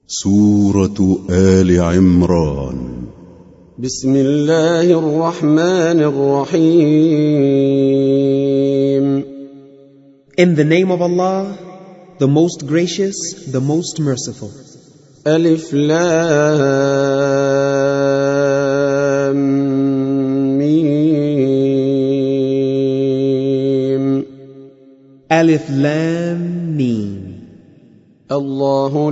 سورة آل عمران. بسم الله الرحمن الرحيم. In the name of Allah, the most gracious, the most merciful. ألف لام ميم. Alif Lam Mim. الله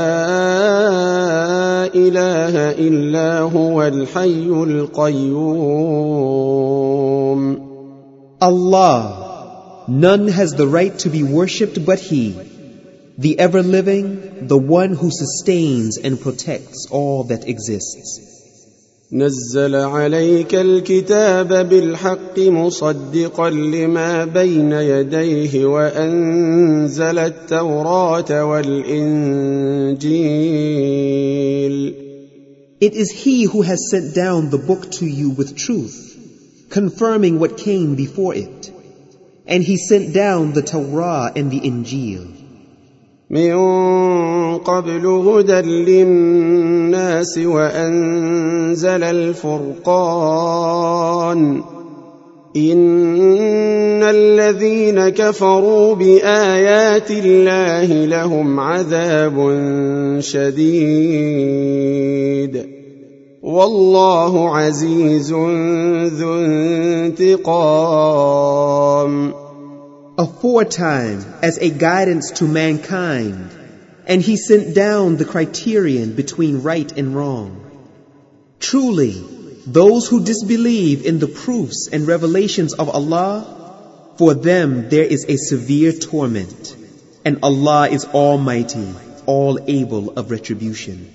لا إله إلا هو الحي القيوم. Allah, none has the right to be worshipped but He, the ever-living, the one who sustains and protects all that exists. نزل عليك الكتاب بالحق مصدقا لما بين يديه وأنزل التوراة والإنجيل. It is He who has sent down the book to you with truth, confirming what came before it. And He sent down the Torah and the Injil. من قبل هدى للناس وأنزل الفرقان. إن الذين كفروا بآيات الله لهم عذاب شديد والله عزيز ذو انتقام. Aforetime as a guidance to mankind, and He sent down the criterion between right and wrong. Truly, those who disbelieve in the proofs and revelations of Allah, for them there is a severe torment, and Allah is Almighty, all able of retribution.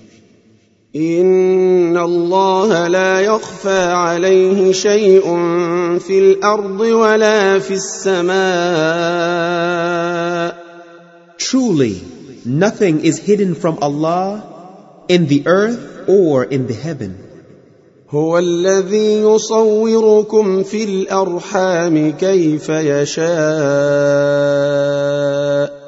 إن الله لا يخفى عليه شيء في الأرض ولا في السماء. Truly, nothing is hidden from Allah in the earth or in the heaven. هو الذي يصوركم في الأرحام كيف يشاء.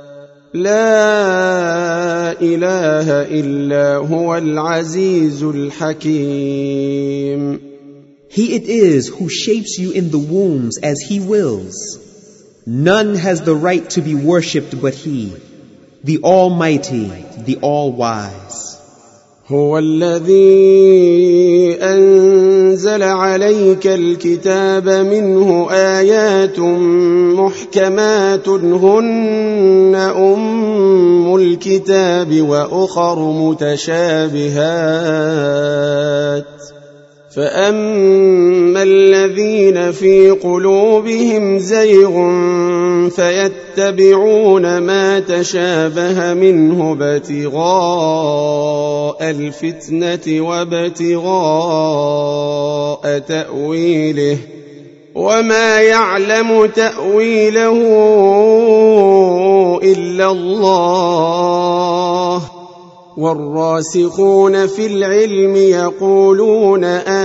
لا إله إلا هو العزيز الحكيم. He it is who shapes you in the wombs as He wills. None has the right to be worshipped but He, the Almighty, the All-Wise. هو الذي أنزل عليك الكتاب منه آيات محكمات هن أم الكتاب وأخر متشابهات. فأما الذين في قلوبهم زيغ فيتبعون ما تشابه منه ابتغاء الفتنة وابتغاء تأويله وما يعلم تأويله إلا الله. والراسخون في العلم يقولون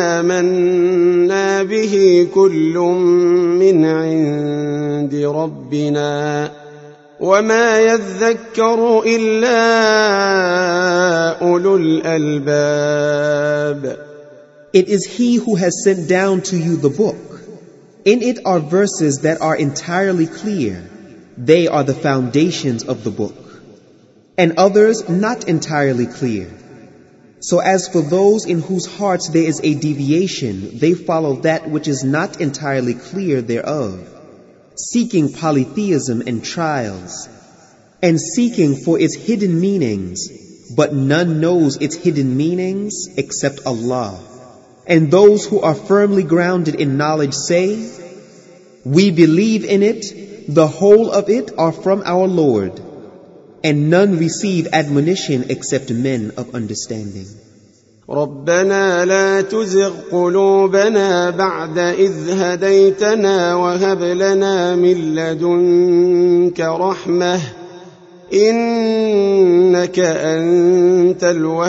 آمنا به كل من عند ربنا وما يذكر إلا أولو الألباب. It is He who has sent down to you the book. In it are verses that are entirely clear. They are the foundations of the book. And others not entirely clear. So as for those in whose hearts there is a deviation, they follow that which is not entirely clear thereof, seeking polytheism and trials, and seeking for its hidden meanings, but none knows its hidden meanings except Allah. And those who are firmly grounded in knowledge say, we believe in it, the whole of it are from our Lord. And none receive admonition except men of understanding. ربنا لا تزغ قلوبنا بعد إذ هديتنا وهب لنا من لدنك رحمة إنك أنت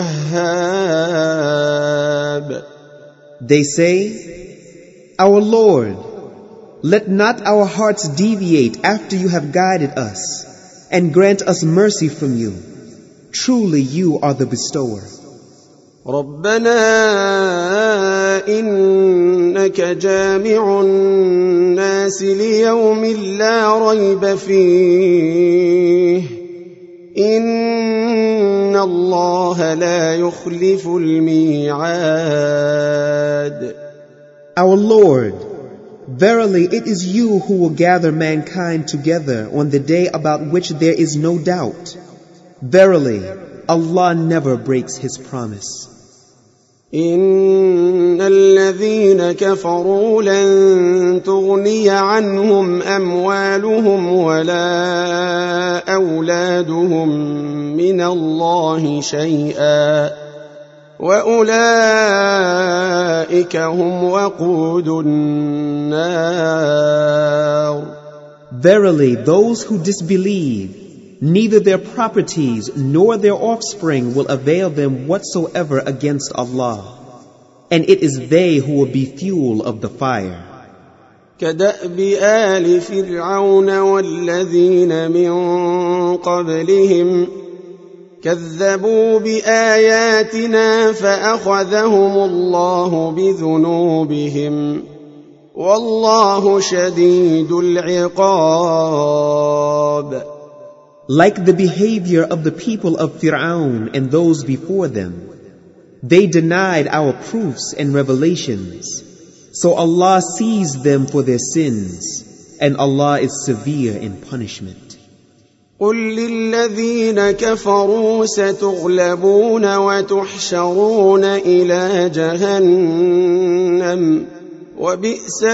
الوهاب. They say, Our Lord, let not our hearts deviate after you have guided us. And grant us mercy from you. Truly you are the bestower. ربنا إنك جامع الناس ليوم لا ريب فيه إن الله لا يخلف الميعاد. Our Lord, verily it is you who will gather mankind together on the day about which there is no doubt. Verily, Allah never breaks His promise. إن الذين كفروا لن تغني عنهم أموالهم ولا أولادهم من الله شيئا وأولئك هم وقود النار. Verily, those who disbelieve, neither their properties nor their offspring will avail them whatsoever against Allah, and it is they who will be fuel of the fire. كدأب آل فرعون والذين من قبلهم كذبوا بآياتنا فأخذهم الله بذنوبهم والله شديد العقاب. Like the behavior of the people of Fir'aun and those before them, they denied our proofs and revelations. So Allah seized them for their sins, and Allah is severe in punishment. قل للذين كفروا ستغلبون وتحشرون إلى جهنم وبئس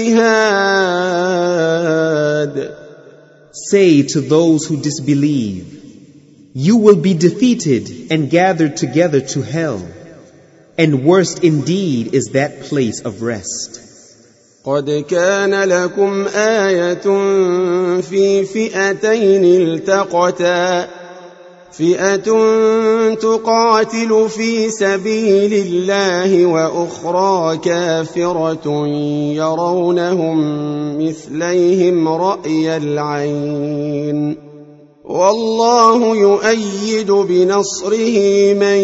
المهاد. Say to those who disbelieve, you will be defeated and gathered together to hell, and worst indeed is that place of rest. قد كان لكم آية في فئتين التقتا فئة تقاتل في سبيل الله وأخرى كافرة يرونهم مثليهم رأي العين والله يؤيد بنصره من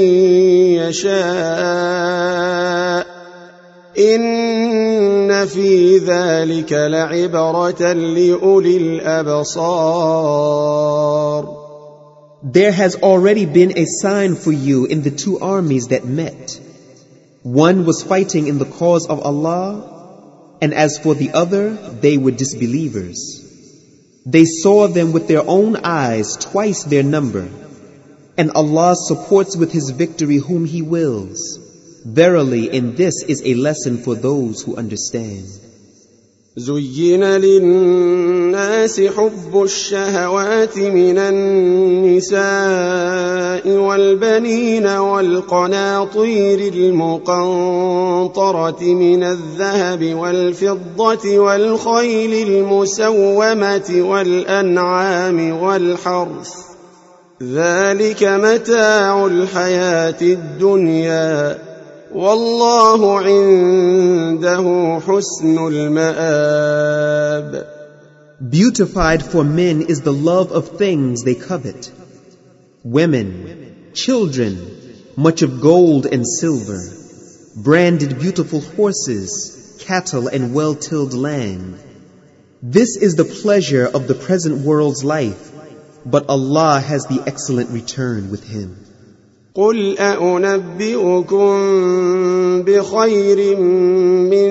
يشاء إن في ذلك لعبرة لأولي الأبصار. There has already been a sign for you in the two armies that met. One was fighting in the cause of Allah, and as for the other, they were disbelievers. They saw them with their own eyes twice their number, and Allah supports with His victory whom He wills. Verily, in this is a lesson for those who understand. زين للناس حب الشهوات من النساء والبنين والقناطير المقنطرة من الذهب والفضة والخيل المسومة والأنعام والحرث ذلك متاع الحياة الدنيا والله عنده حسن المآب. Beautified for men is the love of things they covet. Women, children, much of gold and silver, branded beautiful horses, cattle and well-tilled land. This is the pleasure of the present world's life, but Allah has the excellent return with Him. قل أنبئكم بخير من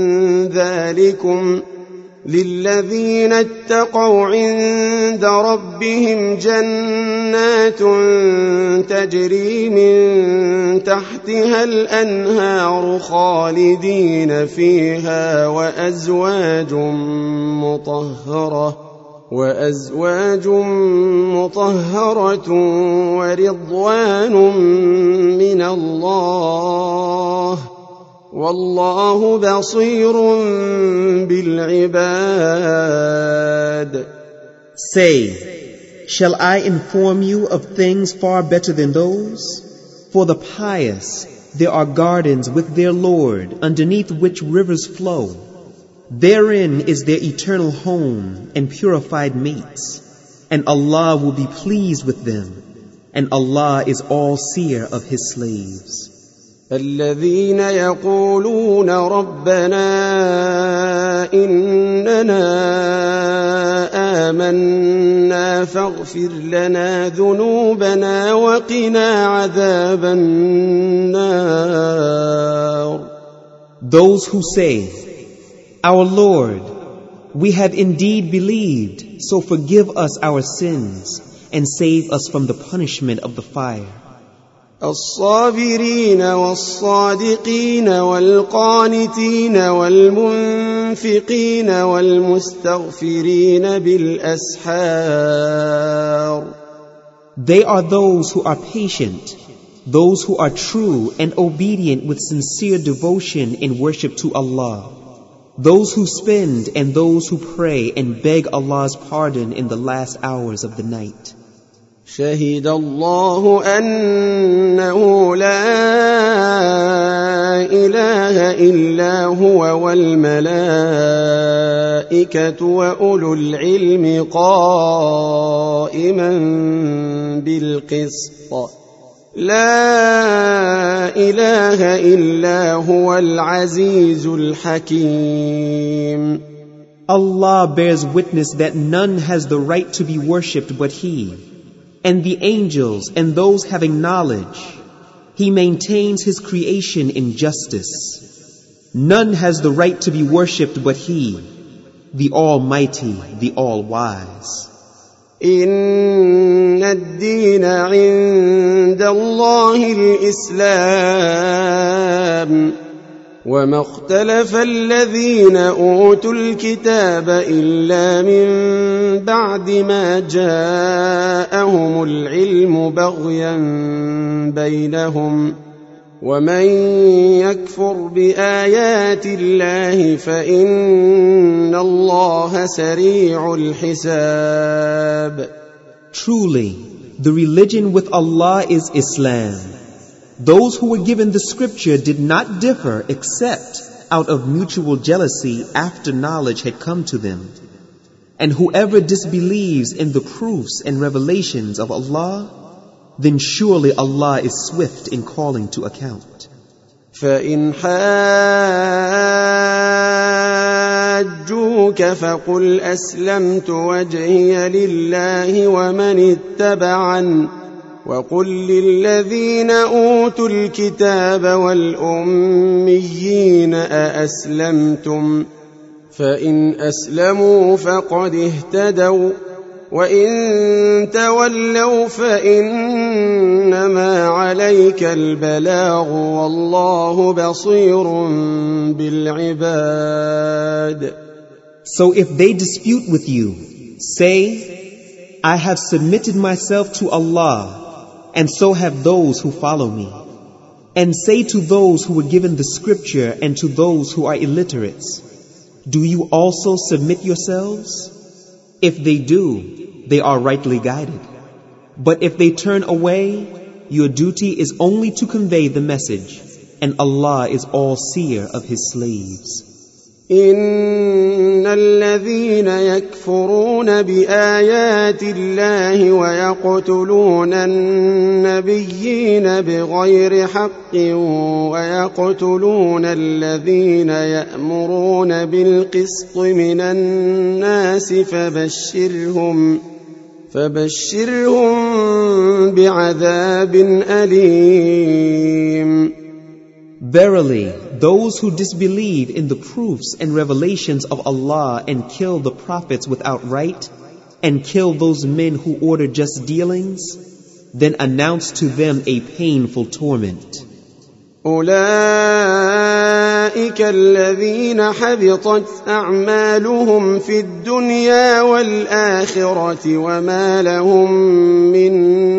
ذلكم للذين اتقوا عند ربهم جنات تجري من تحتها الأنهار خالدين فيها وأزواج مطهرة ورضوان من الله والله بصير بالعباد. Say, shall I inform you of things far better than those? For the pious, there are gardens with their Lord, underneath which rivers flow. Therein is their eternal home and purified mates, and Allah will be pleased with them, and Allah is all-seer of His slaves. الذين يقولون ربنا إننا آمنا فاغفر لنا ذنوبنا وقنا عذاب النار. Those who say, Our Lord, we have indeed believed, so forgive us our sins and save us from the punishment of the fire. الصابرين والصادقين والقانتين والمنفقين والمستغفرين بالأسحار. They are those who are patient, those who are true and obedient with sincere devotion in worship to Allah, those who spend and those who pray and beg Allah's pardon in the last hours of the night. شهد الله أنه لا إله إلا هو والملائكة وأولو العلم قائما بالقسط لا إله إلا هو العزيز الحكيم. Allah bears witness that none has the right to be worshipped but He, and the angels and those having knowledge. He maintains His creation in justice. None has the right to be worshipped but He, the Almighty, the All-Wise. إن الدين عند الله الإسلام وما اختلف الذين أوتوا الكتاب إلا من بعد ما جاءهم العلم بغيا بينهم ومن يكفر بآيات الله فإن الله سريع الحساب. Truly, the religion with Allah is Islam. Those who were given the scripture did not differ except out of mutual jealousy after knowledge had come to them. And whoever disbelieves in the proofs and revelations of Allah, then surely Allah is swift in calling to account. فإن حاجوك فقل أسلمت وجهي لله ومن اتبعن وقل للذين أوتوا الكتاب والأميين أأسلمتم فإن أسلموا فقد اهتدوا وإن تولوا فإنما عليك البلاغ والله بصير بالعباد. So if they dispute with you, say, I have submitted myself to Allah, and so have those who follow me. And say to those who were given the scripture and to those who are illiterates, do you also submit yourselves? If they do, they are rightly guided. But if they turn away, your duty is only to convey the message, and Allah is all-seer of His slaves. إن الذين يكفرون بآيات الله ويقتلون النبيين بغير حق ويقتلون الذين يأمرون بالقسط من الناس فبشرهم بعذاب أليم. Verily, those who disbelieve in the proofs and revelations of Allah and kill the prophets without right, and kill those men who order just dealings, then announce to them a painful torment. أولئك الذين حبطت أعمالهم في الدنيا والآخرة وما لهم من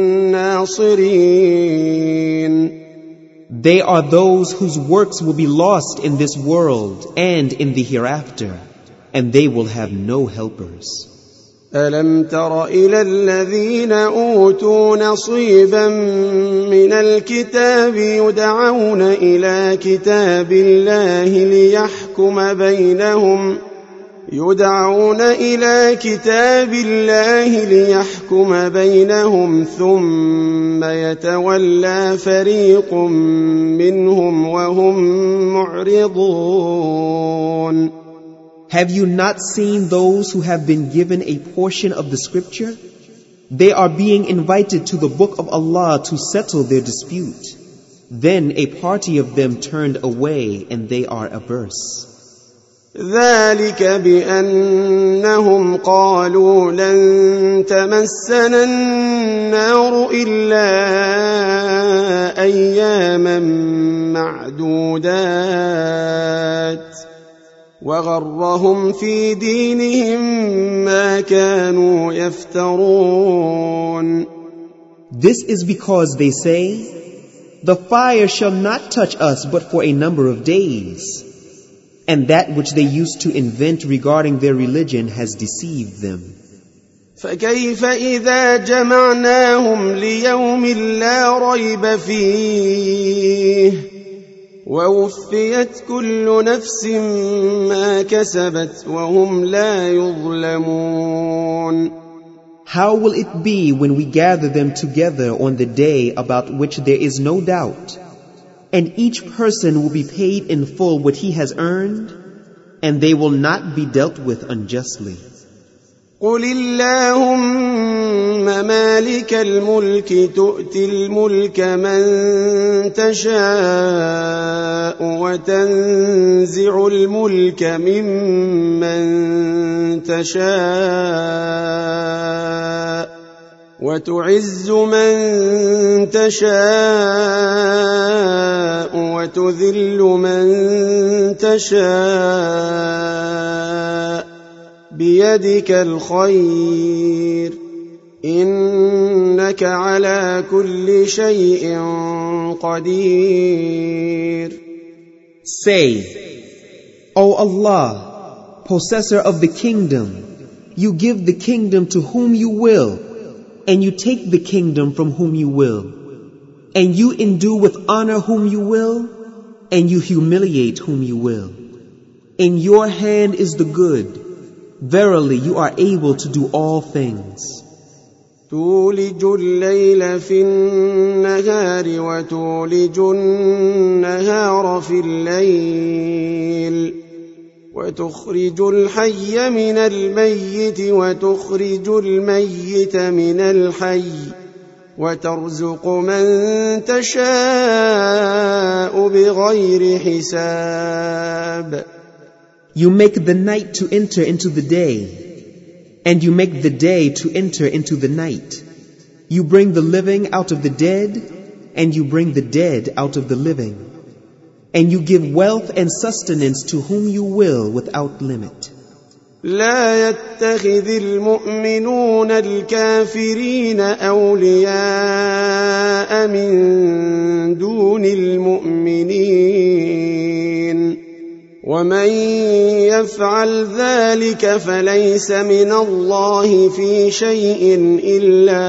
ناصرين. They are those whose works will be lost in this world and in the hereafter, and they will have no helpers. ألم تر إلى الذين أوتوا نصيبا من الكتاب يدعون إلى كتاب الله يدعون إلى كتاب الله ليحكم بينهم ثم يتولى فريق منهم وهم معرضون. Have you not seen those who have been given a portion of the scripture? They are being invited to the book of Allah to settle their dispute. Then a party of them turned away and they are averse. ذلك بأنهم قالوا لن تمسنا النار إلا أياما معدودات وغرهم في دينهم ما كانوا يفترون. This is because they say, the fire shall not touch us but for a number of days. And that which they used to invent regarding their religion has deceived them. فكيف إذا جمعناهم ليوم لا ريب فيه ووفيت كل نفس ما كسبت وهم لا يظلمون. How will it be when we gather them together on the day about which there is no doubt, and each person will be paid in full what he has earned, and they will not be dealt with unjustly. قل اللهم مالك الملك تؤتي الملك من تشاء وتنزع الملك ممن تشاء وتعز من تشاء وتذل من تشاء بيدك الخير إنك على كل شيء قدير. Say, O Allah, possessor of the kingdom, you give the kingdom to whom you will, and you take the kingdom from whom you will, and you endue with honor whom you will, and you humiliate whom you will. In your hand is the good. Verily, you are able to do all things. تولج الليل في النهار وتولج النهار في الليل وتخرج الحي من الميت وتخرج الميت من الحي وترزق من تشاء بغير حساب. You make the night to enter into the day, and you make the day to enter into the night. You bring the living out of the dead, and you bring the dead out of the living. And you give wealth and sustenance to whom you will without limit. لا يتخذ المؤمنون الكافرين أولياء من دون المؤمنين ومن يفعل ذلك فليس من الله في شيء إلا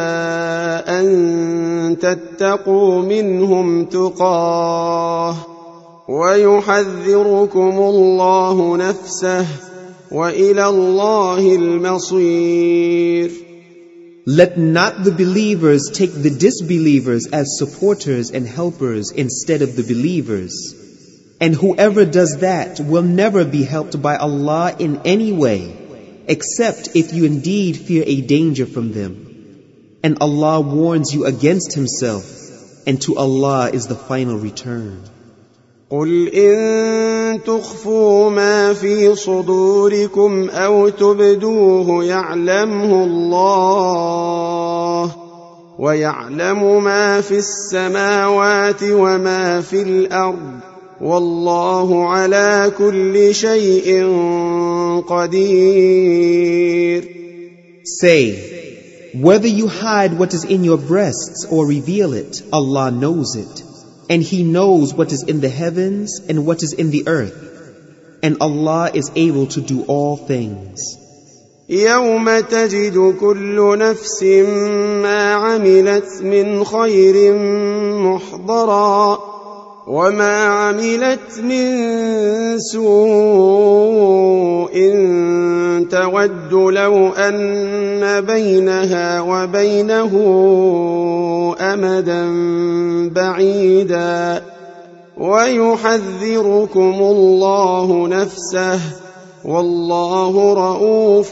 أن تتقوا منهم تقاه ويحذركم الله نفسه وإلى الله المصير. Let not the believers take the disbelievers as supporters and helpers instead of the believers. And whoever does that will never be helped by Allah in any way, except if you indeed fear a danger from them. And Allah warns you against Himself, and to Allah is the final return. قل إن تخفوا ما في صدوركم أو تبدوه يعلمه الله ويعلم ما في السماوات وما في الأرض والله على كل شيء قدير. Say, whether you hide what is in your breasts or reveal it, Allah knows it. And He knows what is in the heavens and what is in the earth. And Allah is able to do all things. يوم تجد كل نفس ما عملت من خير محضرا وما عملت من سوء تود لو أن بينها وبينه أمدا بعيدا ويحذركم الله نفسه والله رؤوف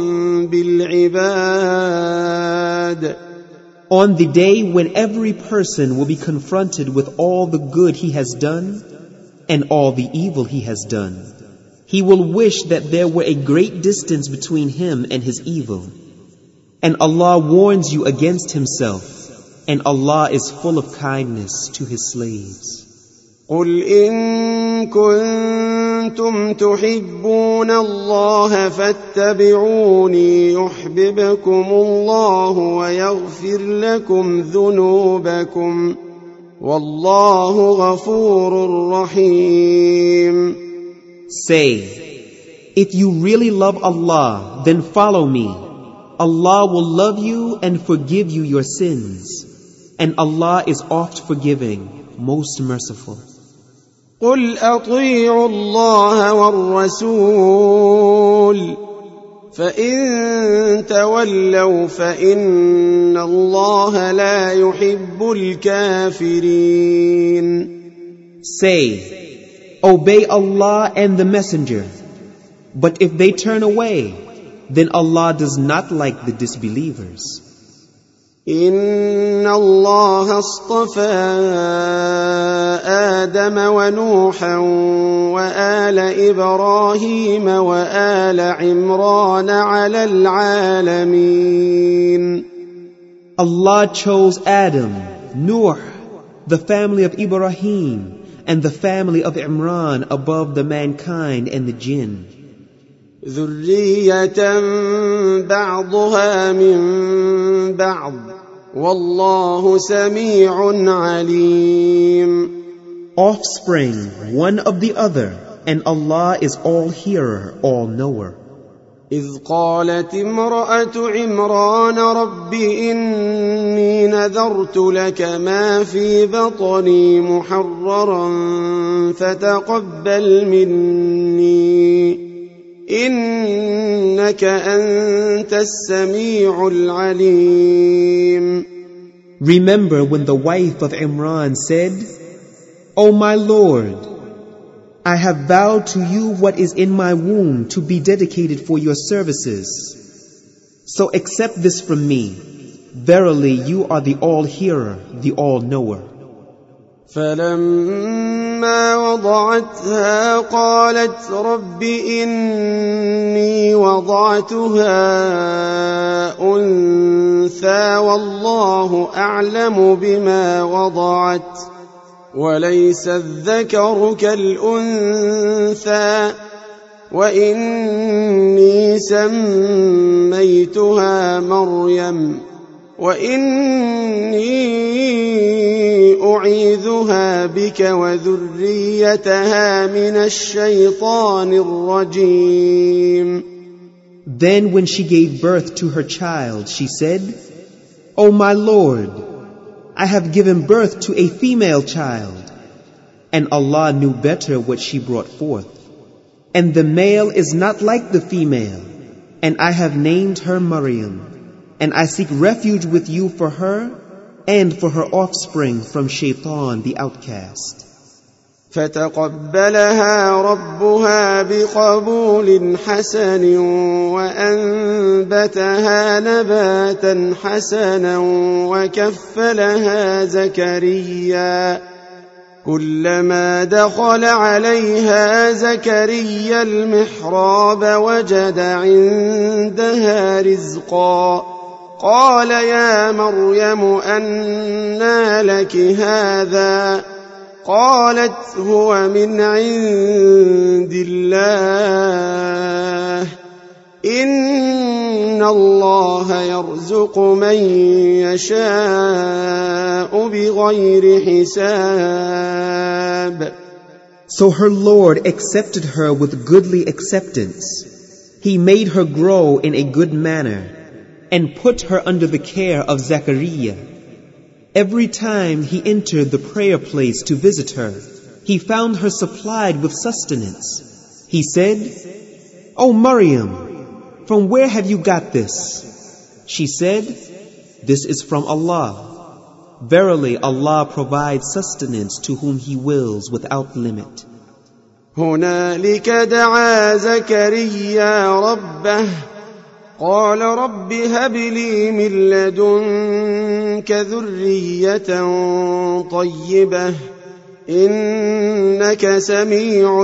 بالعباد. On the day when every person will be confronted with all the good he has done and all the evil he has done, he will wish that there were a great distance between him and his evil. And Allah warns you against himself, and Allah is full of kindness to his slaves. قل إن كنتم تحبون الله فاتبعوني يحببكم الله ويغفر لكم ذنوبكم والله غفور رحيم. Say, if you really love Allah, then follow me. Allah will love you and forgive you your sins. And Allah is oft forgiving, most merciful. قل أطيعوا الله والرسول فإن تولوا فإن الله لا يحب الكافرين. Say, obey Allah and the Messenger. But if they turn away, then Allah does not like the disbelievers. إن الله اصطفى آدم ونوحا وآل إبراهيم وآل عمران على العالمين. Allah chose Adam, Nuh, the family of Ibrahim, and the family of Imran above the mankind and the jinn. ذرية بعضها من بعض والله سميع عليم. Offspring, one of the other, and Allah is all hearer, all knower. إذ قالت امرأة عمران رب إني نذرت لك ما في بطني محررا فتقبل مني إنك أنت السميع العليم. Remember when the wife of Imran said, O my Lord, I have vowed to you what is in my womb to be dedicated for your services. So accept this from me. Verily you are the all-hearer, the all-knower. فلما وضعتها قالت رب إني وضعتها أنثى والله أعلم بما وضعت وليس الذكر كالأنثى وإني سميتها مريم وإني أعيذها بك وذريتها من الشيطان الرجيم. Then when she gave birth to her child, she said, O my Lord, I have given birth to a female child. And Allah knew better what she brought forth. And the male is not like the female. And I have named her Maryam. And I seek refuge with you for her and for her offspring from Shaitan the outcast. فتقبلها ربها بقبول حسن وأنبتها نباتا حسنا وكفلها زكريا كلما دخل عليها زكريا المحراب وجد عندها رزقا قال يا مريم أنى لك هذا قالت هو من عند الله إن الله يرزق من يشاء بغير حساب. So her Lord accepted her with goodly acceptance. He made her grow in a good manner and put her under the care of Zechariah. Every time he entered the prayer place to visit her, he found her supplied with sustenance. He said, "O Maryam, from where have you got this?" She said, "This is from Allah. Verily, Allah provides sustenance to whom He wills without limit." هنالك دعا زكريا ربه قال رب هب لي من لدنك ذرية طيبة إنك سميع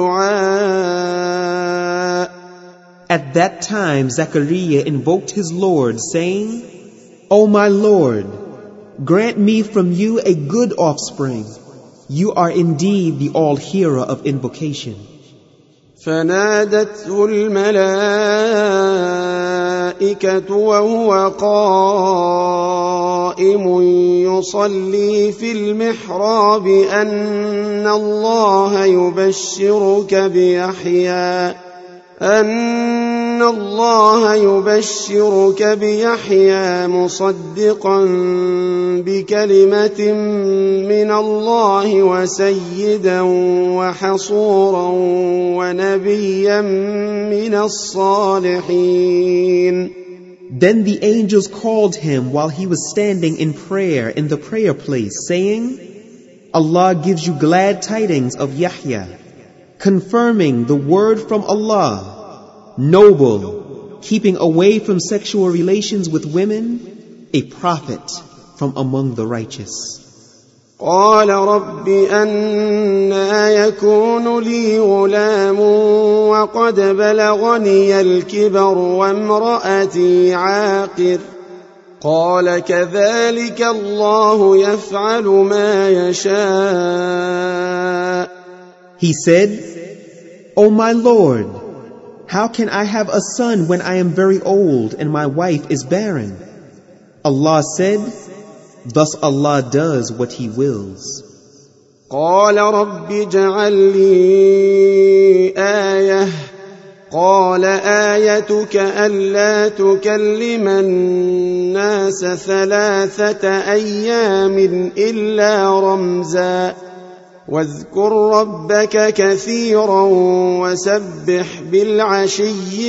الدعاء. At that time Zechariah invoked his Lord, saying, "O my Lord, grant me from you a good offspring. You are indeed the all-hearer of invocation." فنادته الملائكة وهو قائم يصلي في المحراب أن الله يبشرك بيحيى مصدقا بكلمة من الله وسيدا وحصورا ونبيا من الصالحين. Then the angels called him while he was standing in prayer in the prayer place, saying, "Allah gives you glad tidings of Yahya, confirming the word from Allah, noble, keeping away from sexual relations with women, a prophet from among the righteous." قال رب أنى يكون لي غلام وقد بلغني الكبر وامرأتي عاقر قال كذلك الله يفعل ما يشاء. He said, "O my Lord, how can I have a son when I am very old and my wife is barren?" Allah said, "Thus Allah does what He wills." قال رب اجعل لي آية قال آيتك ألا تكلم الناس 3 أيام إلا رمزا واذكر ربك كثيرا وسبح بالعشي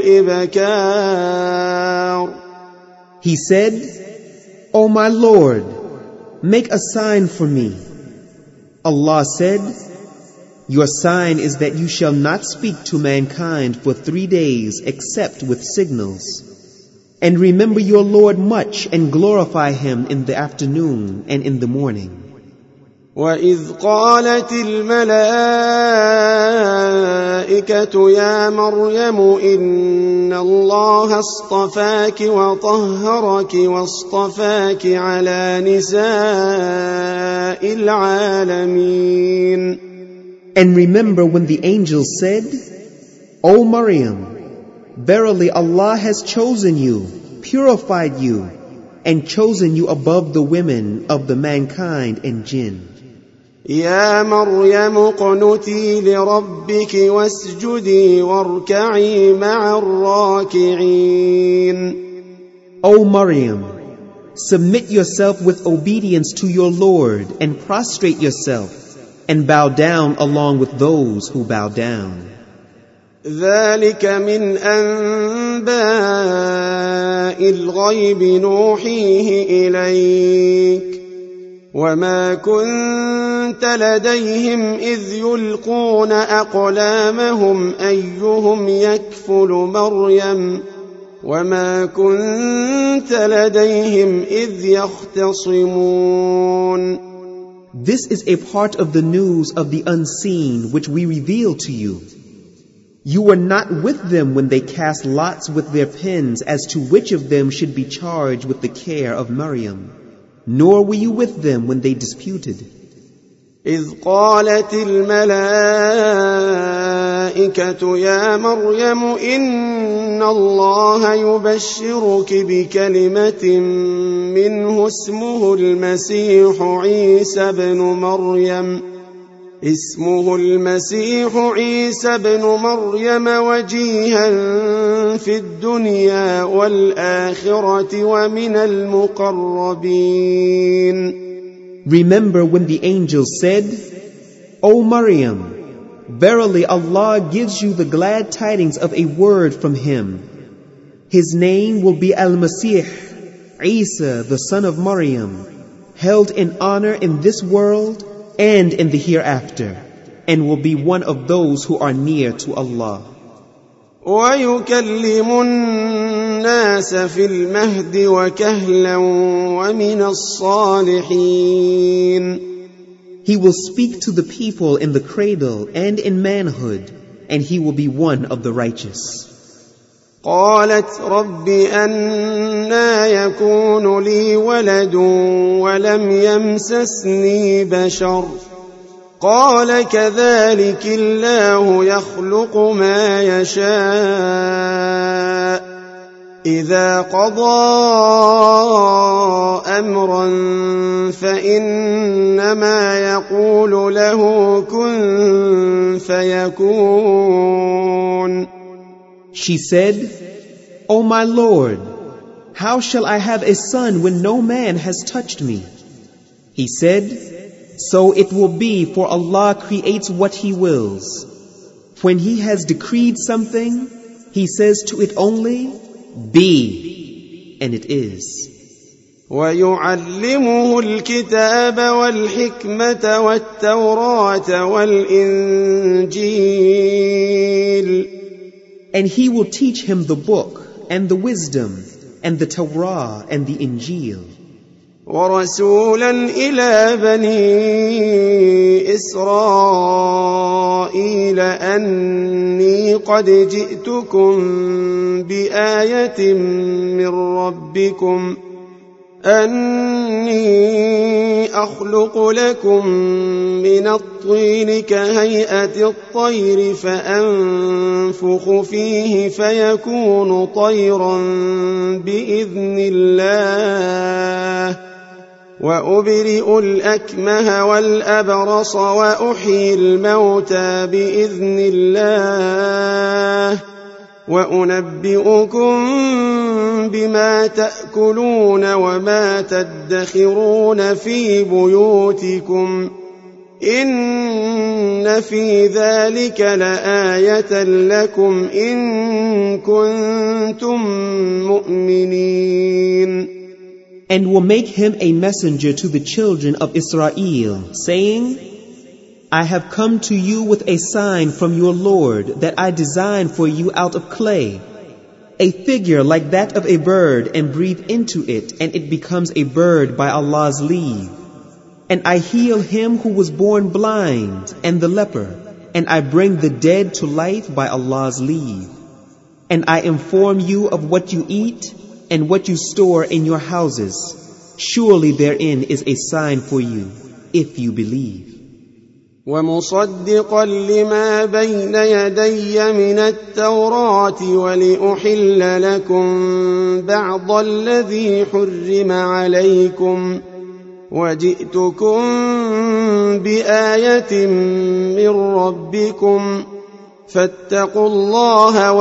والإبكار. He said, "O my Lord, make a sign for me." Allah said, "Your sign is that you shall not speak to mankind for 3 days except with signals. And remember your Lord much and glorify Him in the afternoon and in the morning." وَإِذْ قَالَتِ الْمَلَائِكَةُ يَا مَرْيَمُ إِنَّ اللَّهَ اصْطَفَاكِ وَطَهَّرَكِ وَاصْطَفَاكِ عَلَى نِسَاءِ الْعَالَمِينَ. And remember when the angels said, "O Maryam, verily Allah has chosen you, purified you, and chosen you above the women of the mankind and jinn." يا مريم اقنتي لربك واسجدي واركعي مع الراكعين. O Maryam, submit yourself with obedience to your Lord and prostrate yourself and bow down along with those who bow down. ذلك من أنباء الغيب نوحيه إليك وما كنت لديهم إذ يلقون أقلامهم أيهم يكفل مريم وما كنت لديهم إذ يختصمون. This is a part of the news of the unseen which we reveal to you. You were not with them when they cast lots with their pens as to which of them should be charged with the care of Maryam, nor were you with them when they disputed. إذ قالت الملائكة يا مريم إن الله يبشرك بكلمة منه اسمه المسيح عيسى ابن مريم اسمه المسيح عيسى بن مريم وجيها في الدنيا والآخرة ومن المقربين. Remember when the angel said, O Maryam, verily Allah gives you the glad tidings of a word from Him. His name will be Al-Masih, Isa, the son of Maryam, held in honor in this world and in the hereafter, and will be one of those who are near to Allah. وَيُكَلِّمُ النَّاسَ فِي الْمَهْدِ وَكَهْلًا وَمِنَ الصَّالِحِينَ. He will speak to the people in the cradle and in manhood, and he will be one of the righteous. قالت رب أنى يكون لي ولد ولم يمسسني بشر قال كذلك الله يخلق ما يشاء إذا قضى أمرا فإنما يقول له كن فيكون. She said, O my Lord, how shall I have a son when no man has touched me? He said, so it will be, for Allah creates what He wills. When He has decreed something, He says to it only, be, and it is. وَيُعَلِّمُهُ الْكِتَابَ وَالْحِكْمَةَ وَالتَّوْرَاةَ وَالْإِنْجِيلَ. And He will teach him the book and the wisdom and the Torah and the Injil. وَرَسُولًا إِلَى بَنِي إِسْرَائِيلَ أَنِّي قَدْ جِئْتُكُمْ بِآيَةٍ من ربكم أني أخلق لكم من الطين كهيئة الطير فأنفخ فيه فيكون طيرا بإذن الله وأبرئ الأكمه والأبرص وأحيي الموتى بإذن الله وأنبئكم بما تأكلون وما تدخرون في بيوتكم إن في ذلك لآية لكم إن كنتم مؤمنين. And will make him a messenger to the children of Israel, saying, I have come to you with a sign from your Lord that I designed for you out of clay, a figure like that of a bird, and breathe into it, and it becomes a bird by Allah's leave. And I heal him who was born blind and the leper, and I bring the dead to life by Allah's leave. And I inform you of what you eat and what you store in your houses. Surely therein is a sign for you, if you believe. ومصدقا لما بين يدي من التوراة ولأحل لكم بعض الذي حرم عليكم وجئتكم بآية من ربكم فاتقوا الله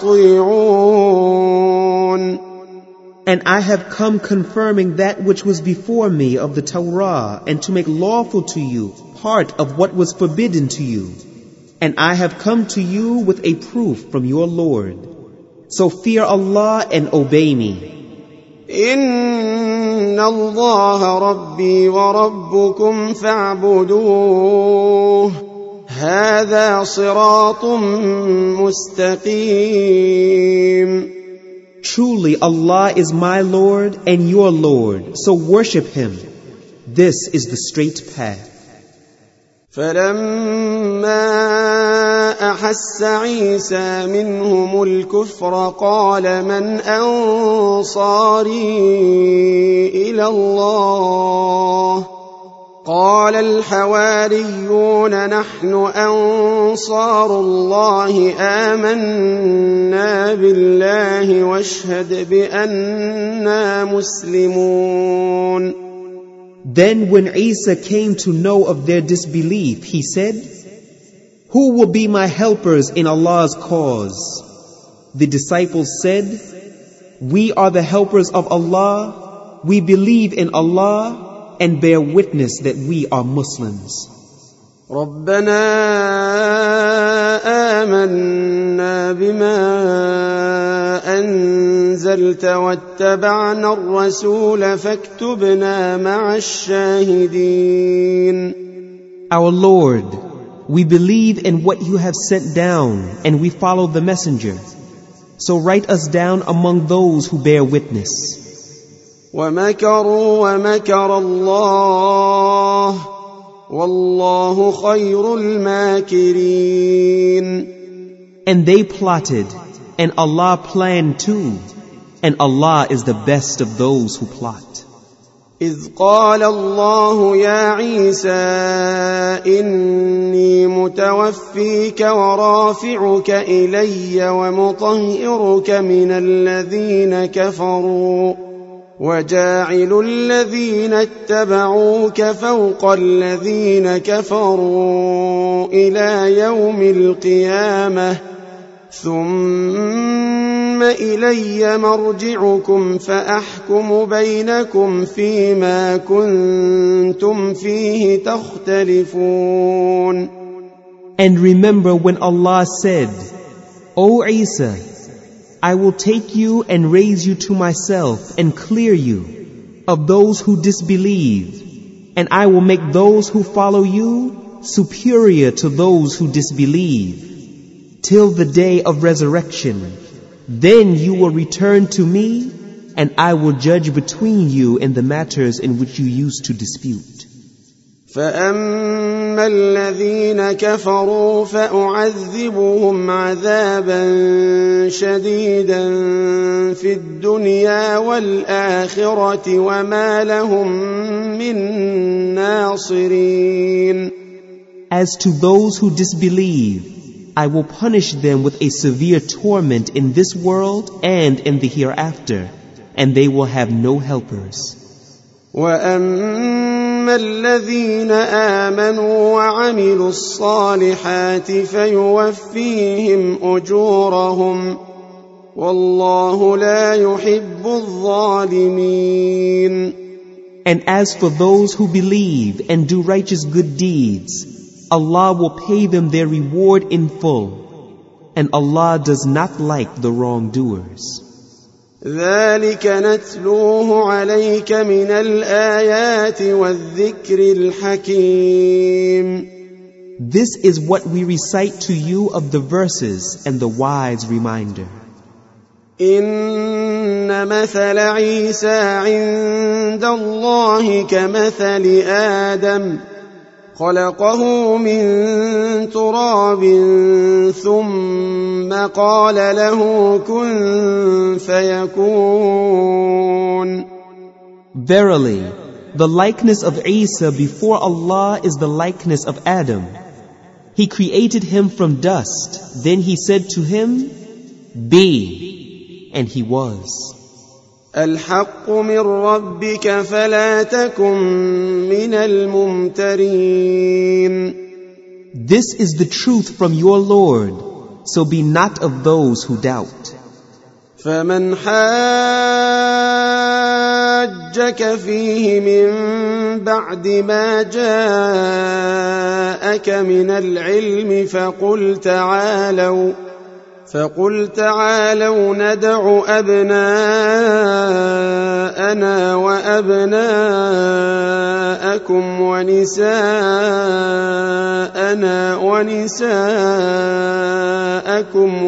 وأطيعون. And I have come confirming that which was before me of the Torah, and to make lawful to you part of what was forbidden to you. And I have come to you with a proof from your Lord. So fear Allah and obey me. إن الله ربي وربكم فاعبدوه هذا صراط مستقيم. Truly Allah is my Lord and your Lord, so worship Him. This is the straight path. فلما أحس عيسى منهم الكفر قال من أنصاري إلى الله قال الحواريون نحن أنصار الله آمنا بالله واشهد بأننا مسلمون. Then when Isa came to know of their disbelief, he said, "Who will be my helpers in Allah's cause?" The disciples said, "We are the helpers of Allah. We believe in Allah and bear witness that we are Muslims." ربنا آمنا بما أنزلت واتبعنا الرسول فاكتبنا مع الشاهدين. Our Lord, we believe in what you have sent down and we follow the messenger. So write us down among those who bear witness. ومكروا ومكر الله والله خير الماكرين. And they plotted, and Allah planned too, and Allah is the best of those who plot. إذ قال الله يا عيسى إني متوفيك ورافعك إلي ومطهرك من الذين كفروا وجاعل الذين اتبعوك فوق الذين كفروا إلى يوم القيامة ثم إلي مرجعكم فأحكم بينكم فيما كنتم فيه تختلفون. And remember when Allah said, "O Isa, I will take you and raise you to myself and clear you of those who disbelieve, and I will make those who follow you superior to those who disbelieve, till the day of resurrection. Then you will return to me, and I will judge between you in the matters in which you used to dispute." فأما الذين كفروا فأعذبهم عذابا شديدا في الدنيا والآخرة وما لهم من ناصرين. As to those who disbelieve, I will punish them with a severe torment in this world and in the hereafter, and they will have no helpers. وَأَمَّا الَّذِينَ آمَنُوا وَعَمِلُوا الصَّالِحَاتِ فَيُوَفِّيهِمْ أُجُورَهُمْ وَاللَّهُ لَا يُحِبُّ الظَّالِمِينَ. And as for those who believe and do righteous good deeds, Allah will pay them their reward in full, and Allah does not like the wrongdoers. ذلك نتلوه عليك من الآيات والذكر الحكيم. This is what we recite to you of the verses and the wise reminder. إن مثل عيسى عند الله كمثل آدم خلقه من تراب ثم قال له كن فيكون. Verily, the likeness of Isa before Allah is the likeness of Adam. He created him from dust, then he said to him, "Be," and he was. الحق من ربك فلا تكن من الممترين. This is the truth from your Lord, so be not of those who doubt. فمن حاجك فيه من بعد ما جاءك من العلم فقل تعالوا ندع أبناءنا وأبناءكم ونساءنا ونساءكم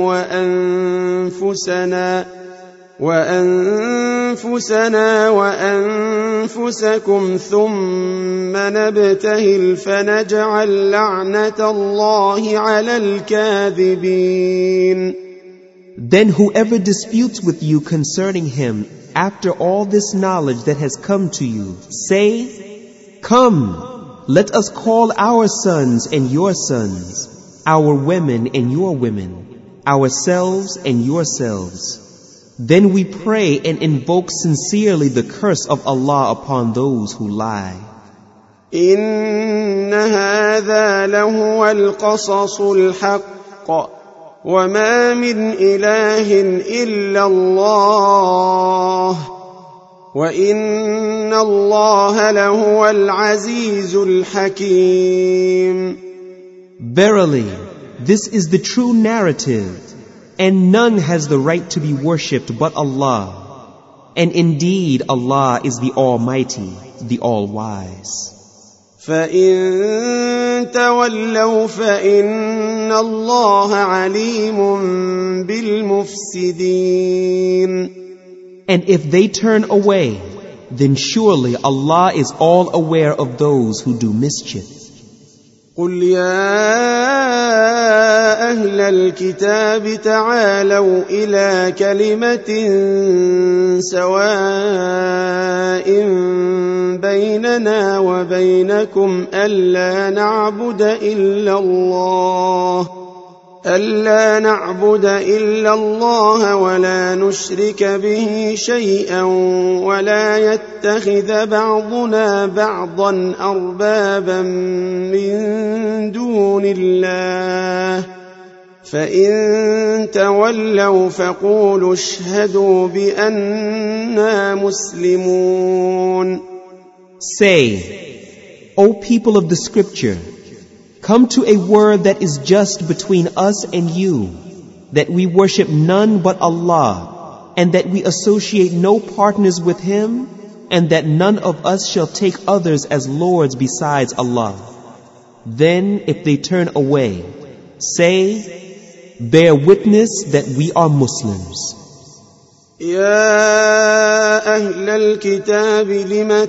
وأنفسنا وأنفسكم ثم نبتهل فنجعل لعنة الله على الكاذبين. Then whoever disputes with you concerning him after all this knowledge that has come to you, say, "Come, let us call our sons and your sons, our women and your women, ourselves and yourselves. Then we pray and invoke sincerely the curse of Allah upon those who lie. إن هذا لهو القصص الحق وما من إله إلا الله وإن الله لهو العزيز الحكيم. Verily, this is the true narrative, and none has the right to be worshipped but Allah. And indeed, Allah is the Almighty, the All-Wise. فإن تولوا فإن الله عليم بالمفسدين. And if they turn away, then surely Allah is all aware of those who do mischief. قل يا أهل الكتاب تعالوا إلى كلمة سواء بيننا وبينكم ألا نعبد إلا الله ولا نشرك به شيئا ولا يتخذ بعضنا بعضا أربابا من دون الله فإن تولوا فقولوا اشهدوا بأننا مسلمون. Say, O people of the scripture, come to a word that is just between us and you, that we worship none but Allah, and that we associate no partners with Him, and that none of us shall take others as lords besides Allah. Then, if they turn away, say, bear witness that we are Muslims. يا أهل الكتاب لم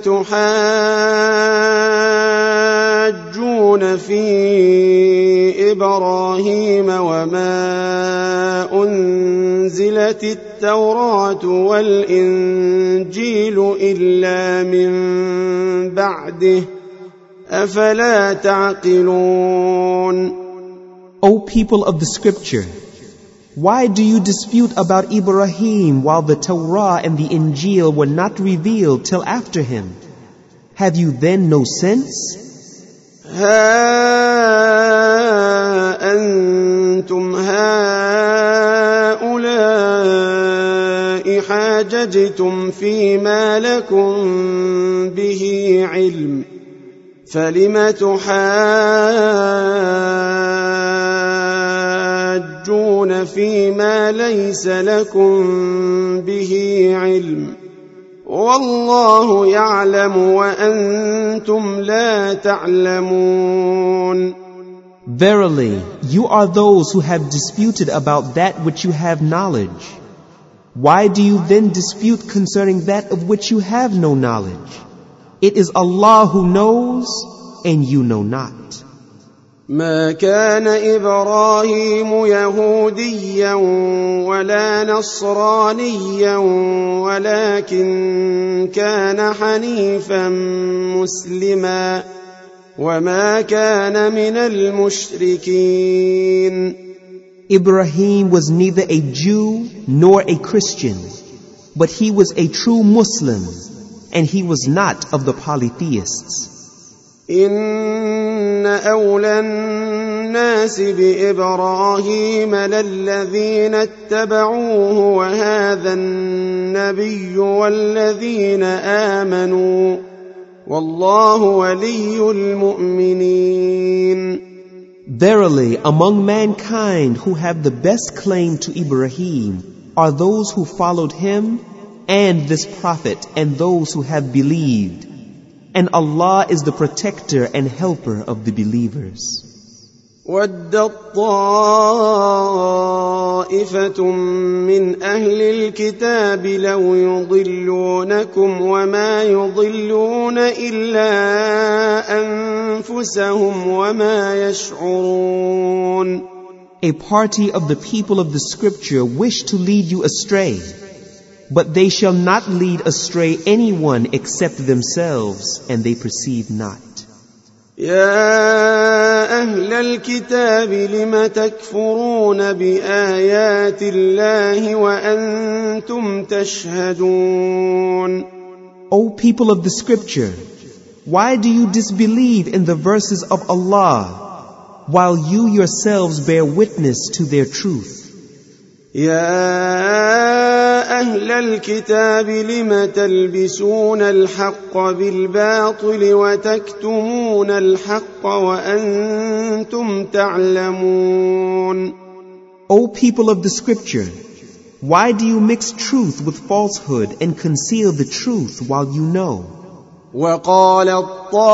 تحاجون في إبراهيم وما أنزلت التوراة والإنجيل إلا من بعده أفلا تعقلون. O people of the scripture, why do you dispute about Ibrahim while the Torah and the Injil were not revealed till after him? Have you then no sense? ها أنتم هؤلاء حاججتم فيما لكم به علم فلم تحاجون فيما ليس لكم به علم والله يعلم وأنتم لا تعلمون. Verily, you are those who have disputed about that which you have knowledge. Why do you then dispute concerning that of which you have no knowledge? It is Allah who knows, and you know not. ما كان إبراهيم يهوديا ولا نصرانيا ولكن كان حنيفا مسلما وما كان من المشركين. Ibrahim was neither a Jew nor a Christian, but he was a true Muslim, and he was not of the polytheists. إن أولى الناس بإبراهيم للذين اتبعوه وهذا النبي والذين آمنوا والله ولي المؤمنين. Verily, among mankind who have the best claim to Ibrahim are those who followed him and this prophet and those who have believed. And Allah is the protector and helper of the believers. وَدَّت طَّائِفَةٌ مِّنْ أَهْلِ الْكِتَابِ لَوْ يُضِلُّونَكُمْ وَمَا يُضِلُّونَ إِلَّا أَنفُسَهُمْ وَمَا يَشْعُرُونَ. A party of the people of the scripture wish to lead you astray, but they shall not lead astray anyone except themselves, and they perceive not. يا أهل الكتاب لم تكفرون بآيات الله وأنتم تشهدون. O people of the scripture, why do you disbelieve in the verses of Allah while you yourselves bear witness to their truth? يا أهل الكتاب لم تلبسون الحق بالباطل وتكتمون الحق وأنتم تعلمون. O people of the scripture, why do you mix truth with falsehood and conceal the truth while you know? وقالت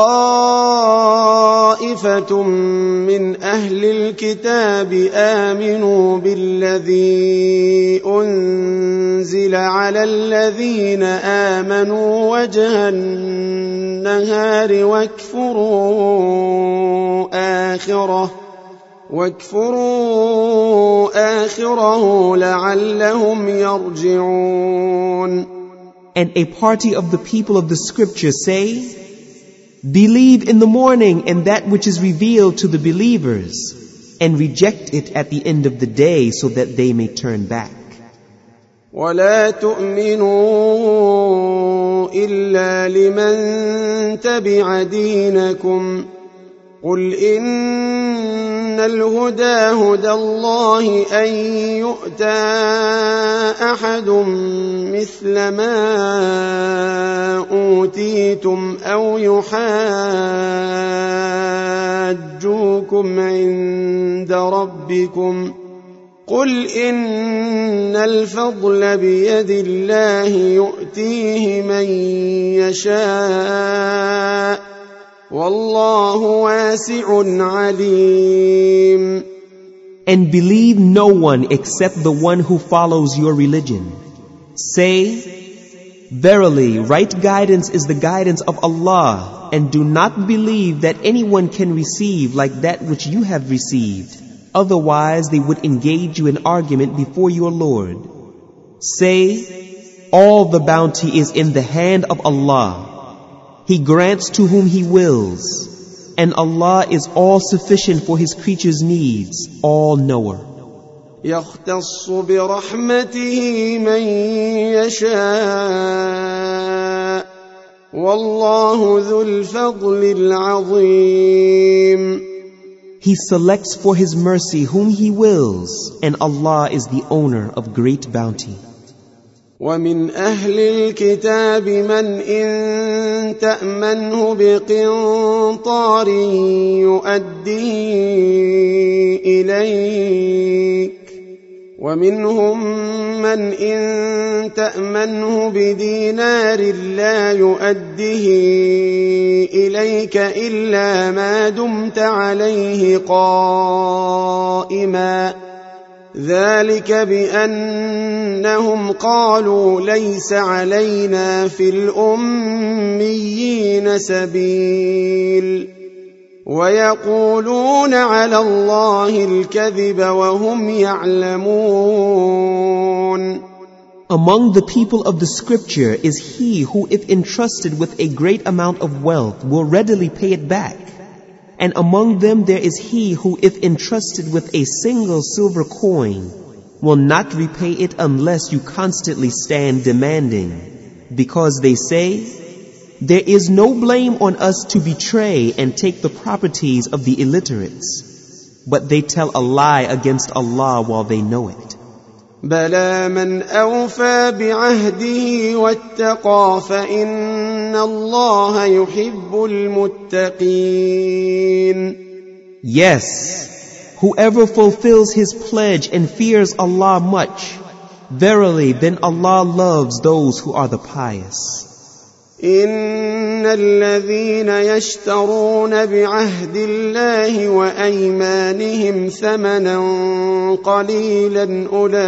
طائفة من أهل الكتاب آمنوا بالذي أنزل على الذين آمنوا وجه النهار واكفروا آخره لعلهم يرجعون. And a party of the people of the scripture say, believe in the morning and that which is revealed to the believers, and reject it at the end of the day so that they may turn back. ولا تؤمنوا إلا لمن تبع دينكم قل إن الهدى هدى الله أن يؤتى أحد مثل ما أوتيتم أو يحاجوكم عند ربكم قل إن الفضل بيد الله يؤتيه من يشاء والله واسع عليم. And believe no one except the one who follows your religion. Say, verily, right guidance is the guidance of Allah, and do not believe that anyone can receive like that which you have received. Otherwise, they would engage you in argument before your Lord. Say, all the bounty is in the hand of Allah. He grants to whom He wills, and Allah is all sufficient for His creatures' needs, all knower. يختص برحمته من يشاء والله ذو الفضل العظيم. He selects for His mercy whom He wills, and Allah is the owner of great bounty. ومن أهل الكتاب من إن تأمنه بقنطار يؤديه إليك ومنهم من إن تأمنه بدينار لا يؤديه إليك إلا ما دمت عليه قائما ذلك بأنهم قالوا ليس علينا في الأميين سبيل ويقولون على الله الكذب وهم يعلمون. Among the people of the scripture is he who, if entrusted with a great amount of wealth, will readily pay it back. And among them there is he who, if entrusted with a single silver coin, will not repay it unless you constantly stand demanding. Because they say, there is no blame on us to betray and take the properties of the illiterates. But they tell a lie against Allah while they know it. بلى من أوفى بعهده واتقى فإن الله يحب المتقين. Yes, whoever fulfills his pledge and fears Allah much, verily then Allah loves those who are the pious. إن الذين يشترون بعهد الله وأيمانهم ثمنا قليلا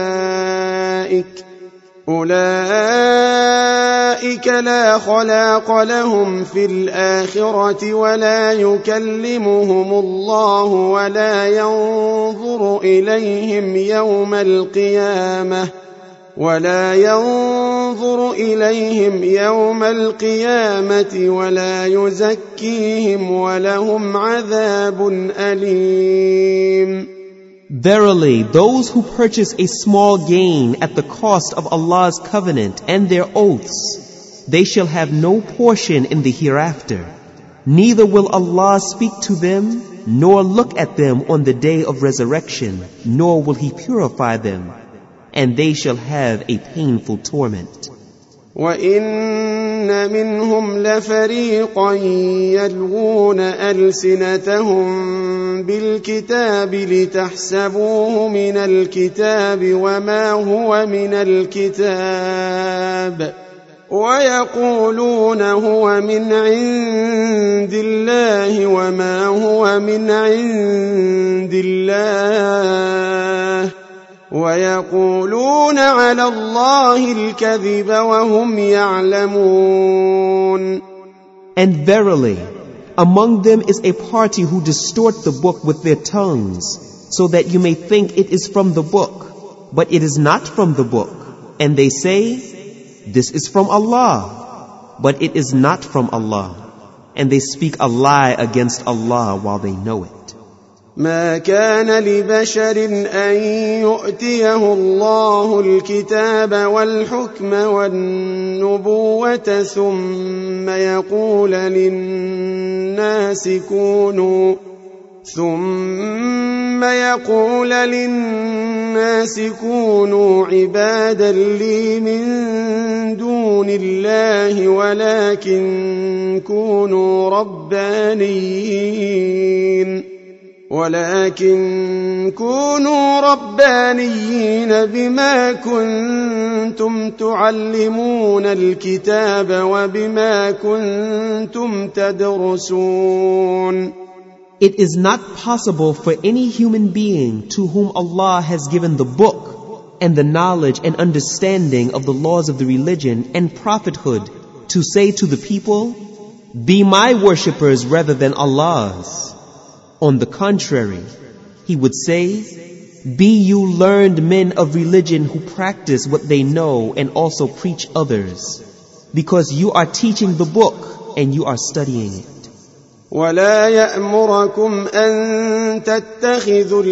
أولئك لا خلاق لهم في الآخرة ولا يكلمهم الله ولا ينظر إليهم يوم القيامة ولا ينظر إليهم يوم القيامة ولا يزكيهم ولهم عذاب أليم. Verily, those who purchase a small gain at the cost of Allah's covenant and their oaths, they shall have no portion in the hereafter. Neither will Allah speak to them, nor look at them on the day of resurrection, nor will He purify them, and they shall have a painful torment. وَإِنَّ مِنْهُمْ لَفَرِيقًا يَلْوُونَ أَلْسِنَتَهُم بِالْكِتَابِ لِتَحْسَبُوهُ مِنَ الْكِتَابِ وَمَا هُوَ مِنَ الْكِتَابِ وَيَقُولُونَ هُوَ مِنْ عِندِ اللَّهِ وَمَا هُوَ مِنْ عِندِ اللَّهِ وَيَقُولُونَ عَلَى اللَّهِ الْكَذِبَ وَهُمْ يَعْلَمُونَ. And verily, among them is a party who distort the book with their tongues, so that you may think it is from the book, but it is not from the book. And they say, this is from Allah, but it is not from Allah. And they speak a lie against Allah while they know it. ما كان لبشر أن يؤتيه الله الكتاب والحكم والنبوة ثم يقول للناس كونوا عبادا لي من دون الله ولكن كونوا ربانيين بما كنتم تعلمون الكتاب وبما كنتم تدرسون. It is not possible for any human being to whom Allah has given the book and the knowledge and understanding of the laws of the religion and prophethood to say to the people, be my worshippers rather than Allah's. On the contrary, he would say, be you learned men of religion who practice what they know and also preach others, because you are teaching the book and you are studying it. ولا يأمركم أن تتخذوا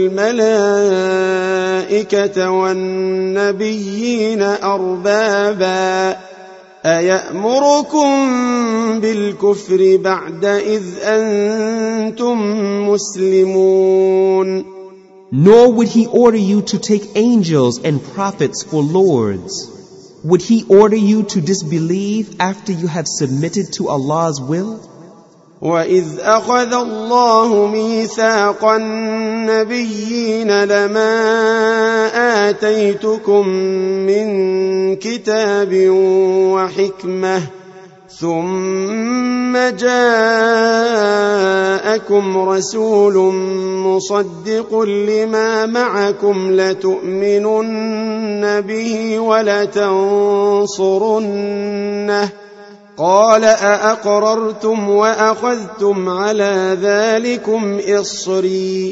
الملائكة والنبيين أربابا أيأمركم بالكفر بعد إذ أنتم مسلمون. Nor would he order you to take angels and prophets for lords. Would he order you to disbelieve after you have submitted to Allah's will? وَإِذْ أَخَذَ اللَّهُ مِيثَاقَ النَّبِيِّينَ لَمَا آتَيْتُكُم مِّن كِتَابٍ وَحِكْمَةٍ ثُمَّ جَاءَكُمْ رَسُولٌ مُصَدِّقٌ لِّمَا مَعَكُمْ لَتُؤْمِنُنَّ بِهِ وَلَتَنصُرُنَّهُ قال أأقررتم وأخذتم على ذلكم إصري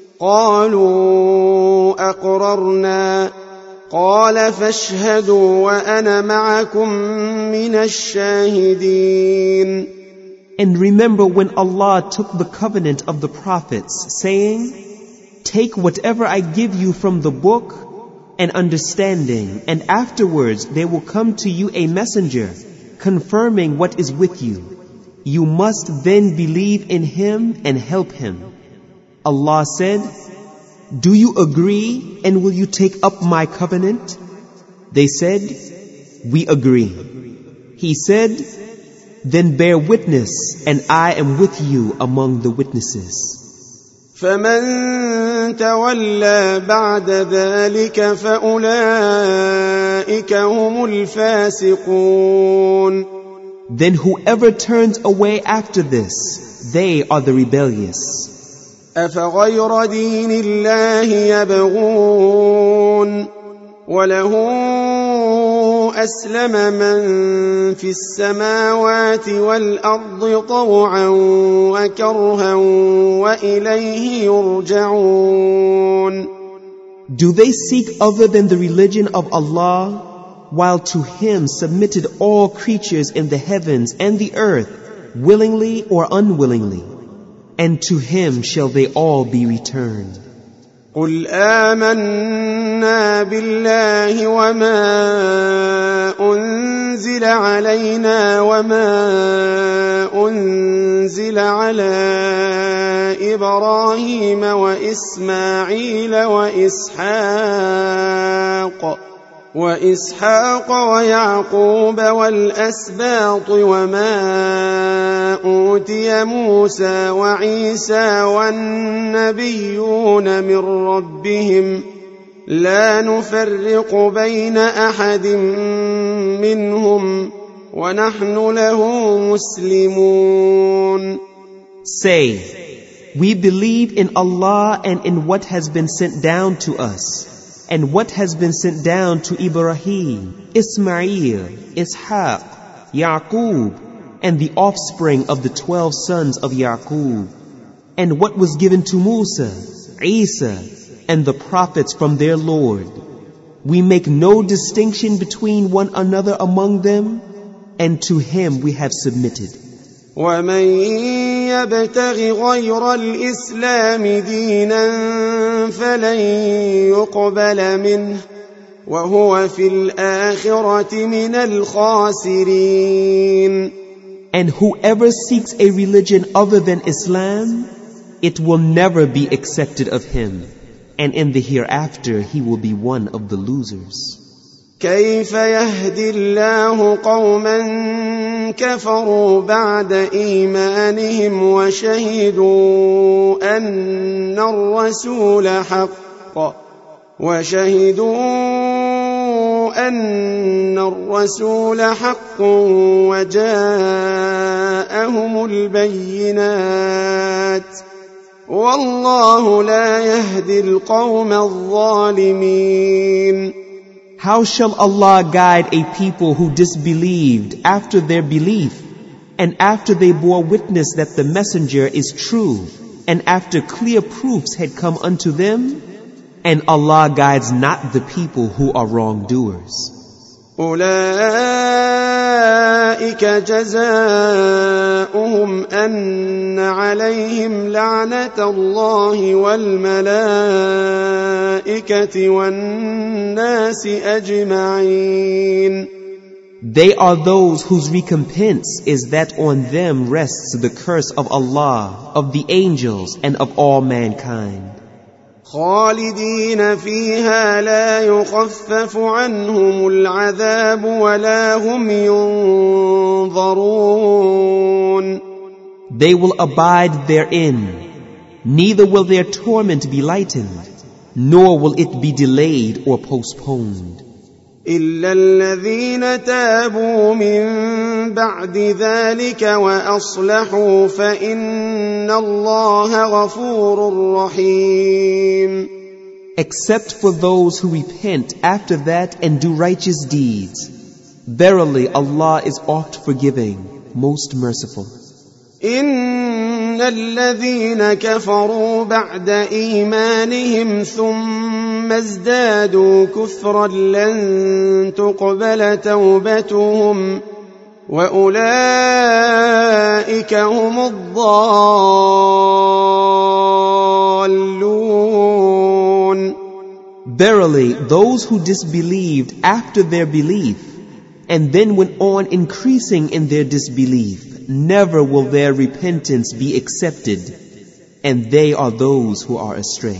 قالوا أقررنا قال فاشهدوا وأنا معكم من الشاهدين. And remember when Allah took the covenant of the prophets, saying, take whatever I give you from the book and understanding, and afterwards there will come to you a messenger confirming what is with you. You must then believe in him and help him. Allah said, do you agree and will you take up my covenant? They said, we agree. He said, then bear witness and I am with you among the witnesses. فمن تولى بعد ذلك فأولئك هم الفاسقون. Then whoever turns away after this, they are the rebellious. أفغير دين الله يبغون وله أسلم من في السماوات والأرض طوعا وكرها وإليه يرجعون. Do they seek other than the religion of Allah, while to Him submitted all creatures in the heavens and the earth, willingly or unwillingly, and to Him shall they all be returned. قل آمنا بالله وما أنزل علينا وما أنزل على إبراهيم وإسماعيل وإسحاق ويعقوب والأسباط وما أوتي موسى وعيسى والنبيون من ربهم لا نفرق بين أحد منهم ونحن له مسلمون. Say, we believe in Allah and in what has been sent down to us, and what has been sent down to Ibrahim, Ismail, Ishaq, Yaqub, and the offspring of the 12 sons of Yaqub, and what was given to Musa, Isa, and the prophets from their Lord. We make no distinction between one another among them, and to Him we have submitted. ومن يبتغ غير الإسلام دينا فلن يقبل منه وهو في الآخرة من الخاسرين. And whoever seeks a religion other than Islam, it will never be accepted of him, and in the hereafter he will be one of the losers. كيف يهدي الله قوما كفروا بعد إيمانهم وشهدوا أن الرسول حق وجاءهم البينات والله لا يهدي القوم الظالمين. How shall Allah guide a people who disbelieved after their belief, and after they bore witness that the messenger is true, and after clear proofs had come unto them? And Allah guides not the people who are wrongdoers. أولئك جزاؤهم أن عليهم لعنة الله والملائكة والناس أجمعين. They are those whose recompense is that on them rests the curse of Allah, of the angels, and of all mankind. خالدين فيها لا يخفف عنهم العذاب ولا هم ينظرون. They will abide therein, neither will their torment be lightened, nor will it be delayed or postponed. إلا الذين تابوا من بعد ذلك وأصلحوا فإن الله غفور رحيم. Except for those who repent after that and do righteous deeds. Verily Allah is oft forgiving, most merciful. إن الذين كفروا بعد إيمانهم ثم ازدادوا كفرا لن تقبل توبتهم وأولئك هم الضالون. Verily, those who disbelieved after their belief and then went on increasing in their disbelief, never will their repentance be accepted, and they are those who are astray.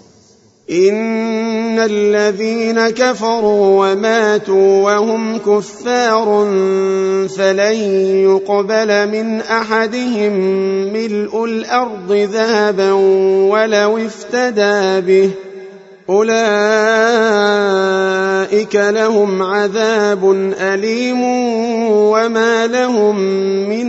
إن الذين كفروا وماتوا وهم كفار فلن يقبل من أحدهم ملء الأرض ذهبا ولو افتدى به أولئك لهم عذاب أليم وما لهم من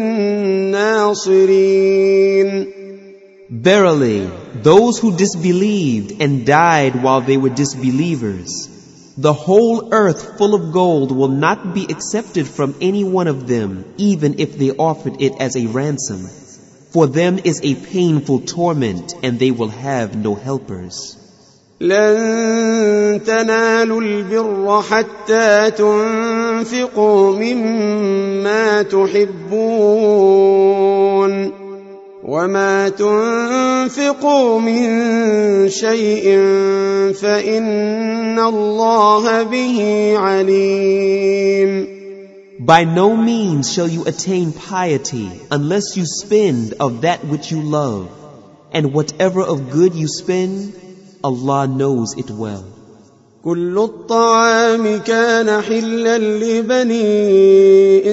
ناصرين. Verily, those who disbelieved and died while they were disbelievers, the whole earth full of gold will not be accepted from any one of them, even if they offered it as a ransom. For them is a painful torment, and they will have no helpers. لن تنالوا البر حتى تنفقوا مما تحبون وما تنفقوا من شيء فإن الله به عليم. By no means shall you attain piety unless you spend of that which you love, and whatever of good you spend, Allah knows it well. كل الطعام كان حلا لبني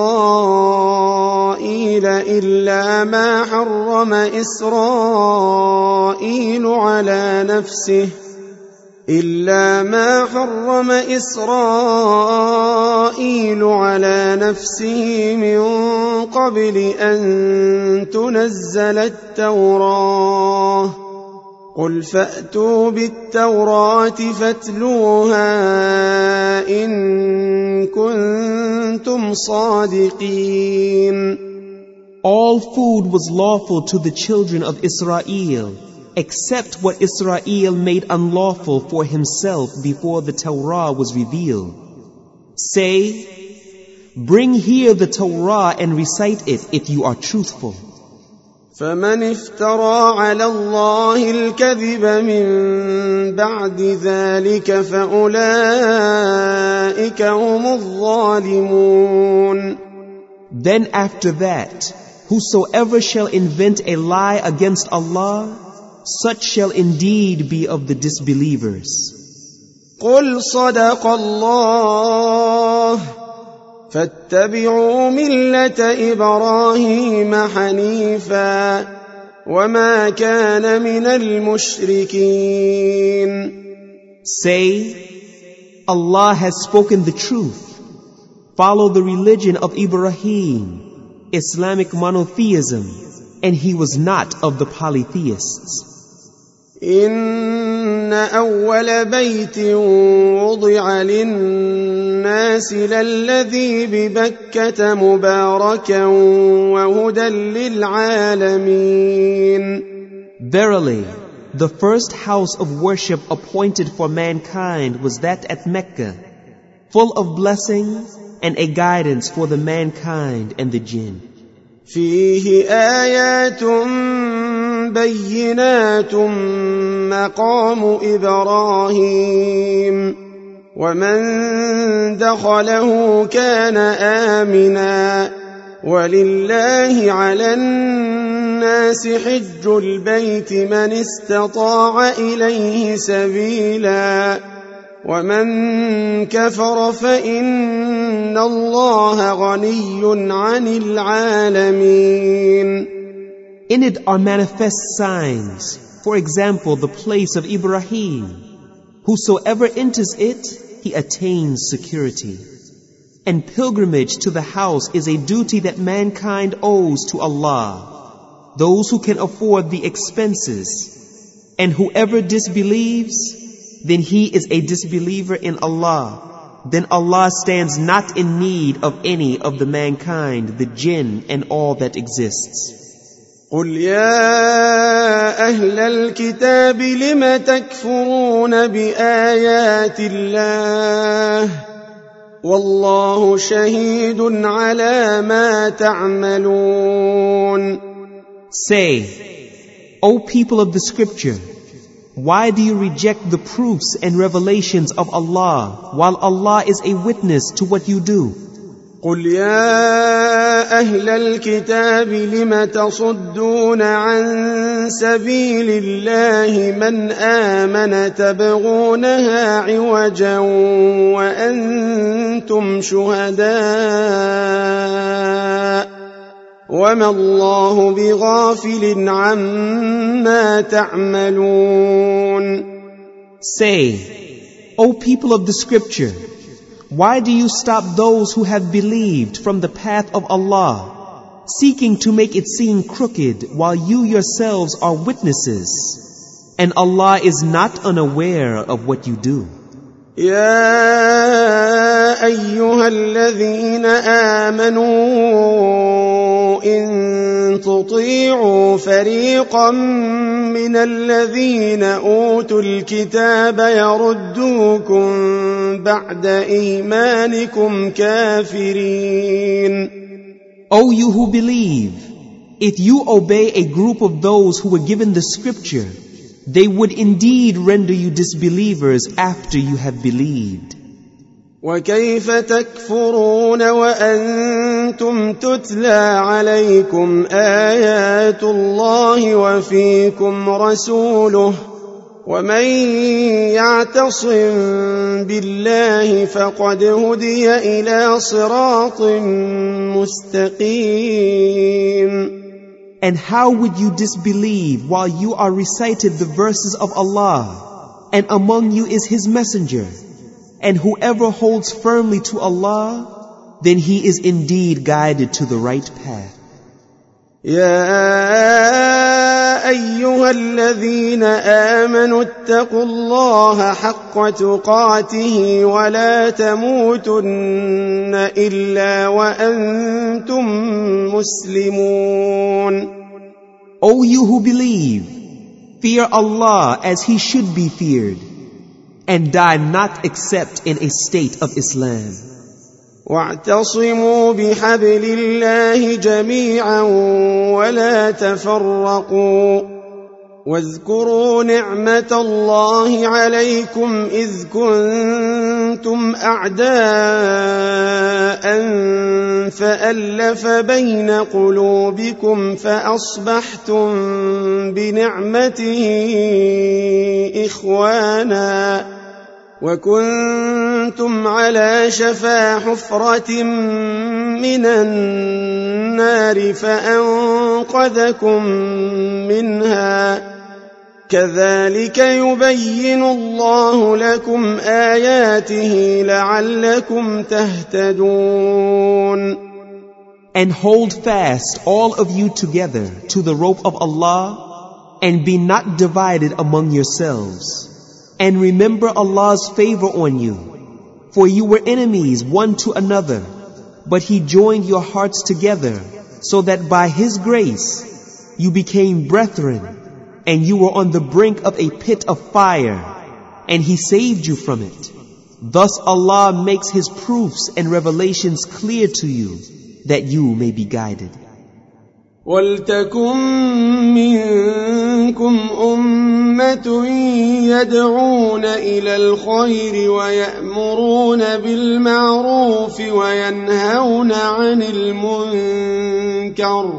إسرائيل إلا ما حرم إسرائيل على نفسه من قبل أن تنزل التوراة. قل فأتوا بالتوراة فاتلوها إن كنتم صادقين. All food was lawful to the children of Israel, except what Israel made unlawful for himself before the Torah was revealed. Say, bring here the Torah and recite it if you are truthful. فمن افترى على الله الكذب من بعد ذلك فأولئك هم الظالمون. Then after that, whosoever shall invent a lie against Allah, such shall indeed be of the disbelievers. قل صدق الله فاتبعوا ملة إبراهيم حنيفا وما كان من المشركين. Say, Allah has spoken the truth. Follow the religion of Ibrahim, Islamic monotheism, and he was not of the polytheists. إن أول بيت وضع للناس للذي ببكة مباركا وهدى للعالمين. Verily, the first house of worship appointed for mankind was that at Mecca, full of blessing and a guidance for the mankind and the jinn. فيه آيات بينات مقام إبراهيم ومن دخله كان آمنا ولله على الناس حج البيت من استطاع إليه سبيلا ومن كفر فإن الله غني عن العالمين. In it are manifest signs, for example, the place of Ibrahim. Whosoever enters it, he attains security. And pilgrimage to the house is a duty that mankind owes to Allah, those who can afford the expenses. And whoever disbelieves, then he is a disbeliever in Allah. Then Allah stands not in need of any of the mankind, the jinn, and all that exists. قل يا أهل الكتاب لم تكفرون بآيات الله والله شهيد على ما تعملون. Say, O people of the scripture, why do you reject the proofs and revelations of Allah while Allah is a witness to what you do? قل يا أهل الكتاب لم تصدون عن سبيل الله من آمن تبغونها عوجا وأنتم شهداء وما الله بغافل عما تعملون. Say, O people of the scripture, why do you stop those who have believed from the path of Allah, seeking to make it seem crooked while you yourselves are witnesses? And Allah is not unaware of what you do. يا أيها الذين آمنوا إن تطيعوا فريقا من الذين أوتوا الكتاب يردوكم بعد إيمانكم كافرين. O you who believe, if you obey a group of those who were given the scripture, they would indeed render you disbelievers after you have believed. وكيف تكفرون وأنتم تتلى عليكم آيات الله وفيكم رسوله ومن يعتصم بالله فقد هدي إلى صراط مستقيم. And how would you disbelieve while you are recited the verses of Allah, and among you is His messenger? And whoever holds firmly to Allah, then he is indeed guided to the right path. يا أيها الذين آمنوا اتقوا الله حق تقاته ولا تموتن إلا وأنتم مسلمون. O you who believe, fear Allah as He should be feared, and die not except in a state of Islam. واعتصموا بحبل الله جميعا ولا تفرقوا واذكروا نعمة الله عليكم إذ كنتم أعداء فألف بين قلوبكم فأصبحتم بنعمته إخوانا وكنتم على شفا حفرة من النار فأنقذكم منها كذلك يبين الله لكم آياته لعلكم تهتدون. And hold fast all of you together to the rope of Allah, and be not divided among yourselves. And remember Allah's favor on you, for you were enemies one to another, but He joined your hearts together, so that by His grace you became brethren, and you were on the brink of a pit of fire, and He saved you from it. Thus Allah makes His proofs and revelations clear to you, that you may be guided. وَلْتَكُن مِّنكُمْ أُمَّةٌ يَدْعُونَ إِلَى الْخَيْرِ وَيَأْمُرُونَ بِالْمَعْرُوفِ وَيَنْهَوْنَ عَنِ الْمُنكَرِ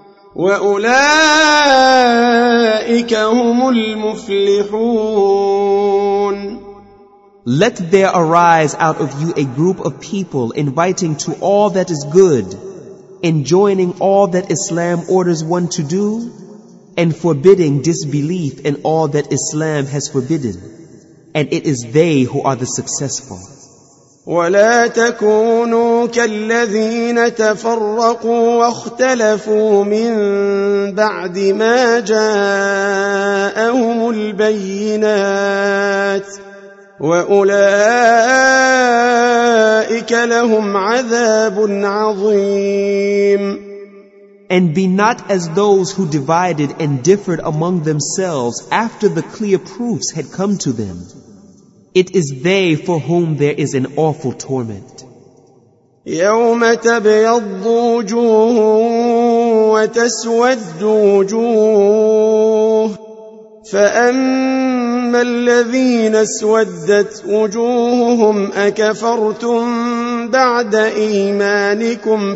وَأُولَئِكَ هُمُ الْمُفْلِحُونَ. Let there arise out of you a group of people inviting to all that is good, enjoining all that Islam orders one to do, and forbidding disbelief in all that Islam has forbidden. And it is they who are the successful. ولا تكونوا كالذين تفرقوا واختلفوا من بعد ما جاءهم البينات وأولئك لهم عذاب عظيم. And be not as those who divided and differed among themselves after the clear proofs had come to them. It is they for whom there is an awful torment. يوم تبيض وجوه وتسود وجوه فأما الذين اسودت وجوههم أكفرتم بعد إيمانكم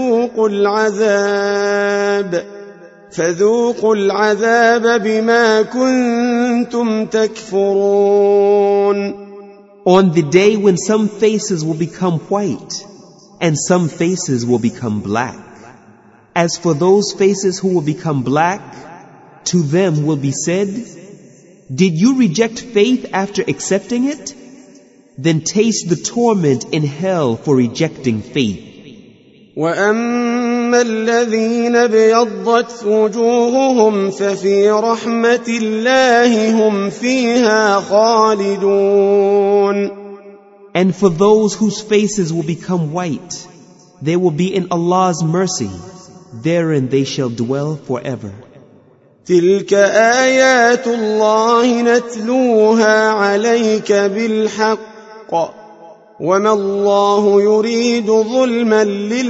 فذوقوا العذاب بما كنتم تكفرون. On the day when some faces will become white and some faces will become black. As for those faces who will become black, to them will be said, did you reject faith after accepting it? Then taste the torment in hell for rejecting faith. وَأَمَّا الَّذِينَ ابْيَضَّتْ وُجُوهُهُمْ فَفِي رَحْمَةِ اللَّهِ هُمْ فِيهَا خَالِدُونَ. And for those whose faces will become white, they will be in Allah's mercy, therein they shall dwell forever. تلك آيات الله نتلوها عليك بالحق وما الله يريد ظلما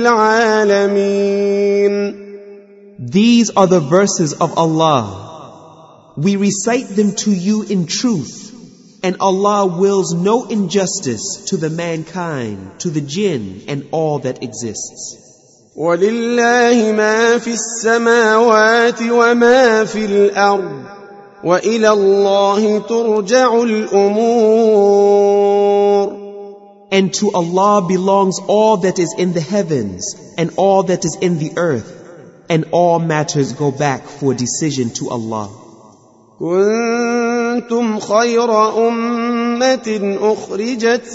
للعالمين. These are the verses of Allah. We recite them to you in truth, and Allah wills no injustice to the mankind, to the jinn, and all that exists. وَلِلَّهِ مَا فِي السَّمَاوَاتِ وَمَا فِي الْأَرْضِ وَإِلَى اللَّهِ تُرْجَعُ الْأُمُورُ. And to Allah belongs all that is in the heavens and all that is in the earth, and all matters go back for decision to Allah. كنتم خير أمة أخرجت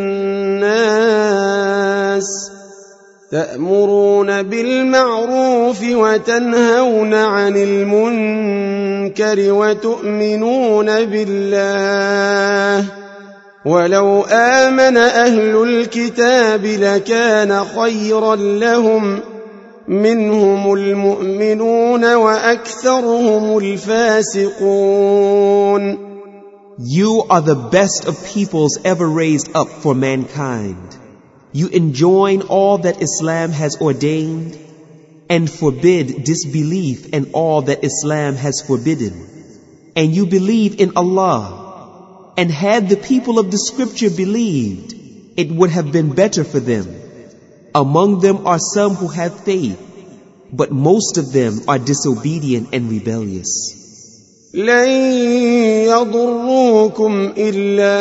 للناس تأمرون بالمعروف وتنهون عن المنكر وتؤمنون بالله ولو آمن أهل الكتاب لكان خيرا لهم منهم المؤمنون وأكثرهم الفاسقون. You are the best of peoples ever raised up for mankind. You enjoin all that Islam has ordained and forbid disbelief in all that Islam has forbidden. And you believe in Allah. And had the people of the scripture believed, it would have been better for them. Among them are some who have faith, but most of them are disobedient and rebellious. لن يضروكم إلا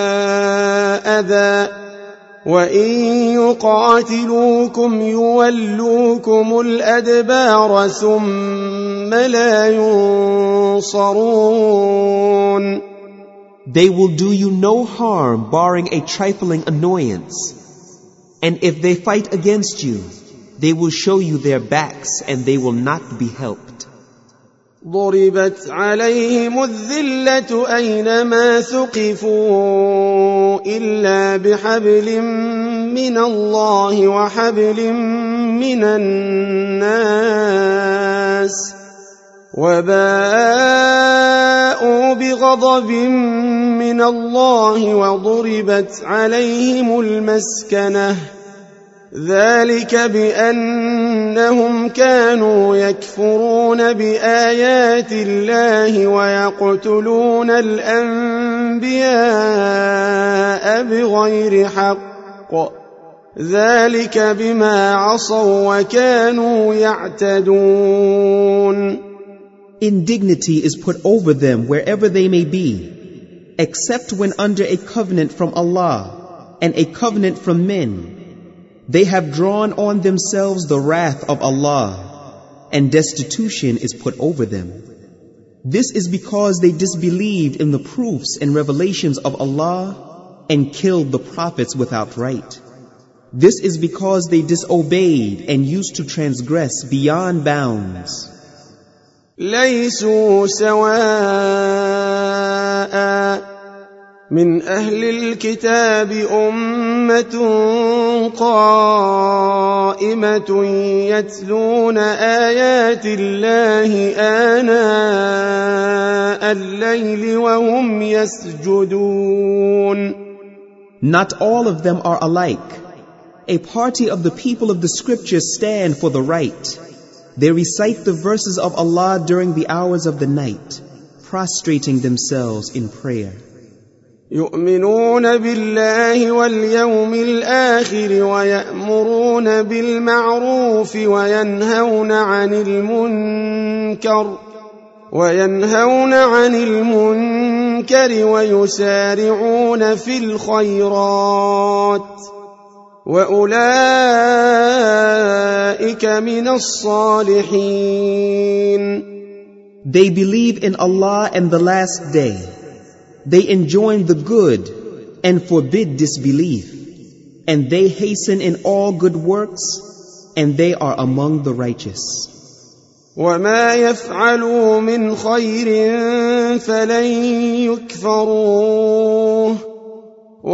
أذى وإن يقاتلوكم يولوكم الأدبار ثم لا ينصرون. They will do you no harm barring a trifling annoyance. And if they fight against you, they will show you their backs and they will not be helped. ضربت عليهم الذلة أينما ثقفوا إلا بحبل من الله وحبل من الناس وباءوا بغضب من الله وضربت عليهم المسكنة ذلك بأنهم كانوا يكفرون بآيات الله ويقتلون الأنبياء بغير حق ذلك بما عصوا وكانوا يعتدون. Indignity is put over them wherever they may be, except when under a covenant from Allah and a covenant from men. They have drawn on themselves the wrath of Allah, and destitution is put over them. This is because they disbelieved in the proofs and revelations of Allah and killed the prophets without right. This is because they disobeyed and used to transgress beyond bounds. ليسوا سواء من أهل الكتاب أمة قائمة يتلون آيات الله آناء الليل وهم يسجدون. Not all of them are alike. A party of the people of the scriptures stand for the right. They recite the verses of Allah during the hours of the night, prostrating themselves in prayer. يؤمنون بالله واليوم الآخر ويأمرون بالمعروف وينهون عن المنكر ويسارعون في الخيرات وأولئك من الصالحين. They believe in Allah and the last day. They enjoin the good and forbid disbelief, and they hasten in all good works, and they are among the righteous. وما يفعلوا من خير فلن يكفروه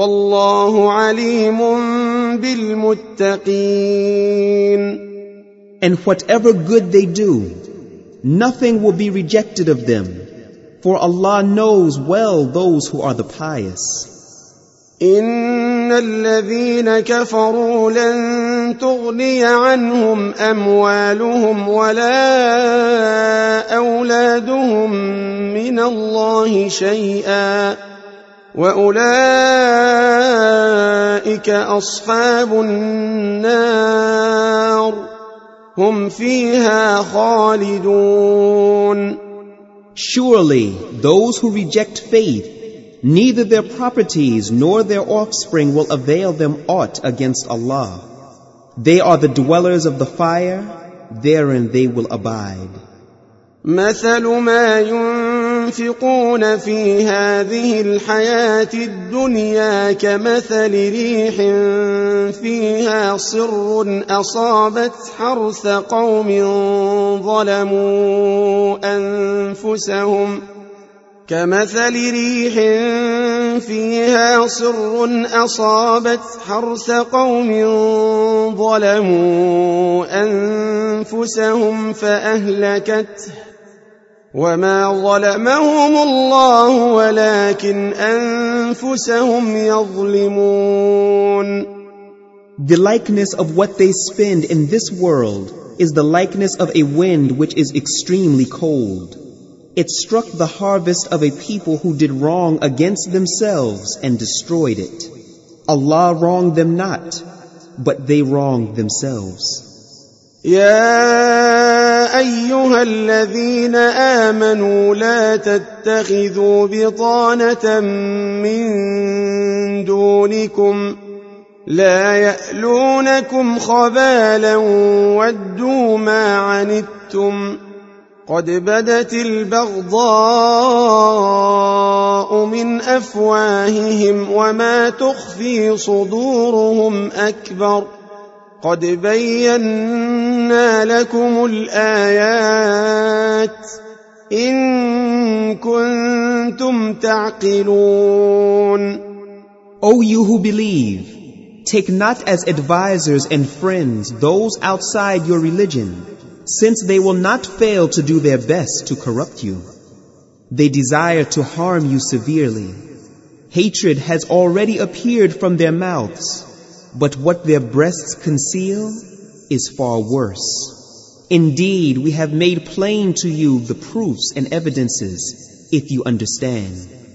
والله عليم بالمتقين. And whatever good they do, nothing will be rejected of them, for Allah knows well those who are the pious. إن الذين كفروا لن تغني عنهم أموالهم ولا أولادهم من الله شيئا وأولئك أصحاب النار هم فيها خالدون. Surely those who reject faith, neither their properties nor their offspring will avail them aught against Allah. They are the dwellers of the fire, therein they will abide. مثل ما ينفقون في هذه الحياة الدنيا كمثل ريح فيها صر أصابت حرث قوم ظلموا أنفسهم كمثل ريح فيها صر أصابت حرث قوم ظلموا أنفسهم فأهلكته وما ظلمهم الله ولكن أنفسهم يظلمون. The likeness of what they spend in this world is the likeness of a wind which is extremely cold. It struck the harvest of a people who did wrong against themselves and destroyed it. Allah wronged them not, but they wronged themselves. يا أيها الذين آمنوا لا تتخذوا بطانة من دونكم لا يألونكم خبالا ودوا ما عنتم قد بدت البغضاء من أفواههم وما تخفي صدورهم أكبر قد بينا لكم الآيات إن كنتم تعقلون. O you who believe, take not as advisors and friends those outside your religion, since they will not fail to do their best to corrupt you. They desire to harm you severely. Hatred has already appeared from their mouths, but what their breasts conceal is far worse. Indeed, we have made plain to you the proofs and evidences, if you understand.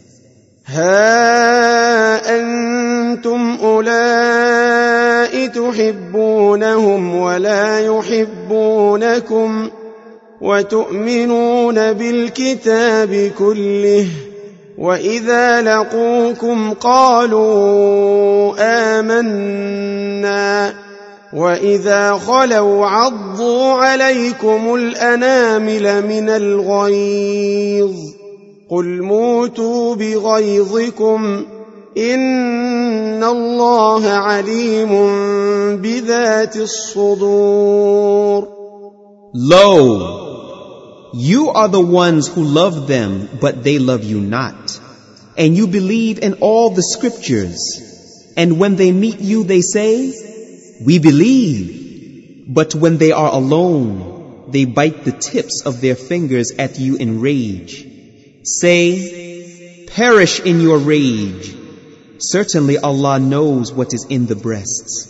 ها أنتم أولئك تحبونهم ولا يحبونكم وتؤمنون بالكتاب كله وإذا لقوكم قالوا آمنا وإذا خلوا عضوا عليكم الأنامل من الغيظ قل موتوا بغيظكم إن الله عليم بذات الصدور. Lo, you are the ones who love them, but they love you not. And you believe in all the scriptures. And when they meet you, they say, we believe. But when they are alone, they bite the tips of their fingers at you in rage. Say, perish in your rage. Certainly Allah knows what is in the breasts.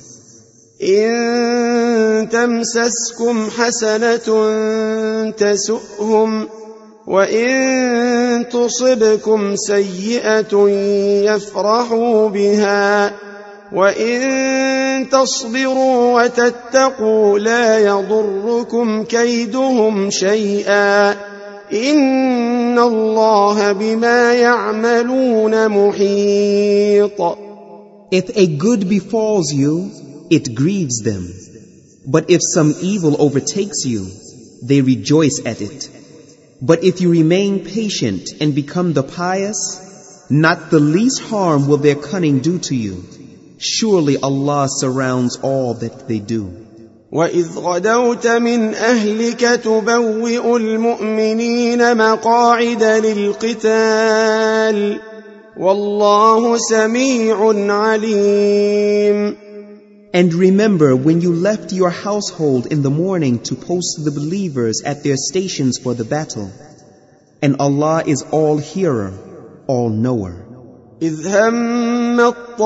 إن تمسسكم حسنة تسؤهم وإن تصبكم سيئة يفرحوا بها وإن تصبروا وتتقوا لا يضركم كيدهم شيئا إن الله بما يعملون محيط. If a good befalls you, it grieves them. But if some evil overtakes you, they rejoice at it. But if you remain patient and become the pious, not the least harm will their cunning do to you. Surely Allah surrounds all that they do. وَإِذْ غَدَوْتَ مِنْ أَهْلِكَ تُبَوِّئُ الْمُؤْمِنِينَ مَقَاعِدَ لِلْقِتَالِ وَاللَّهُ سَمِيعٌ عَلِيمٌ. And remember when you left your household in the morning to post the believers at their stations for the battle. And Allah is all hearer, all knower. إذ هم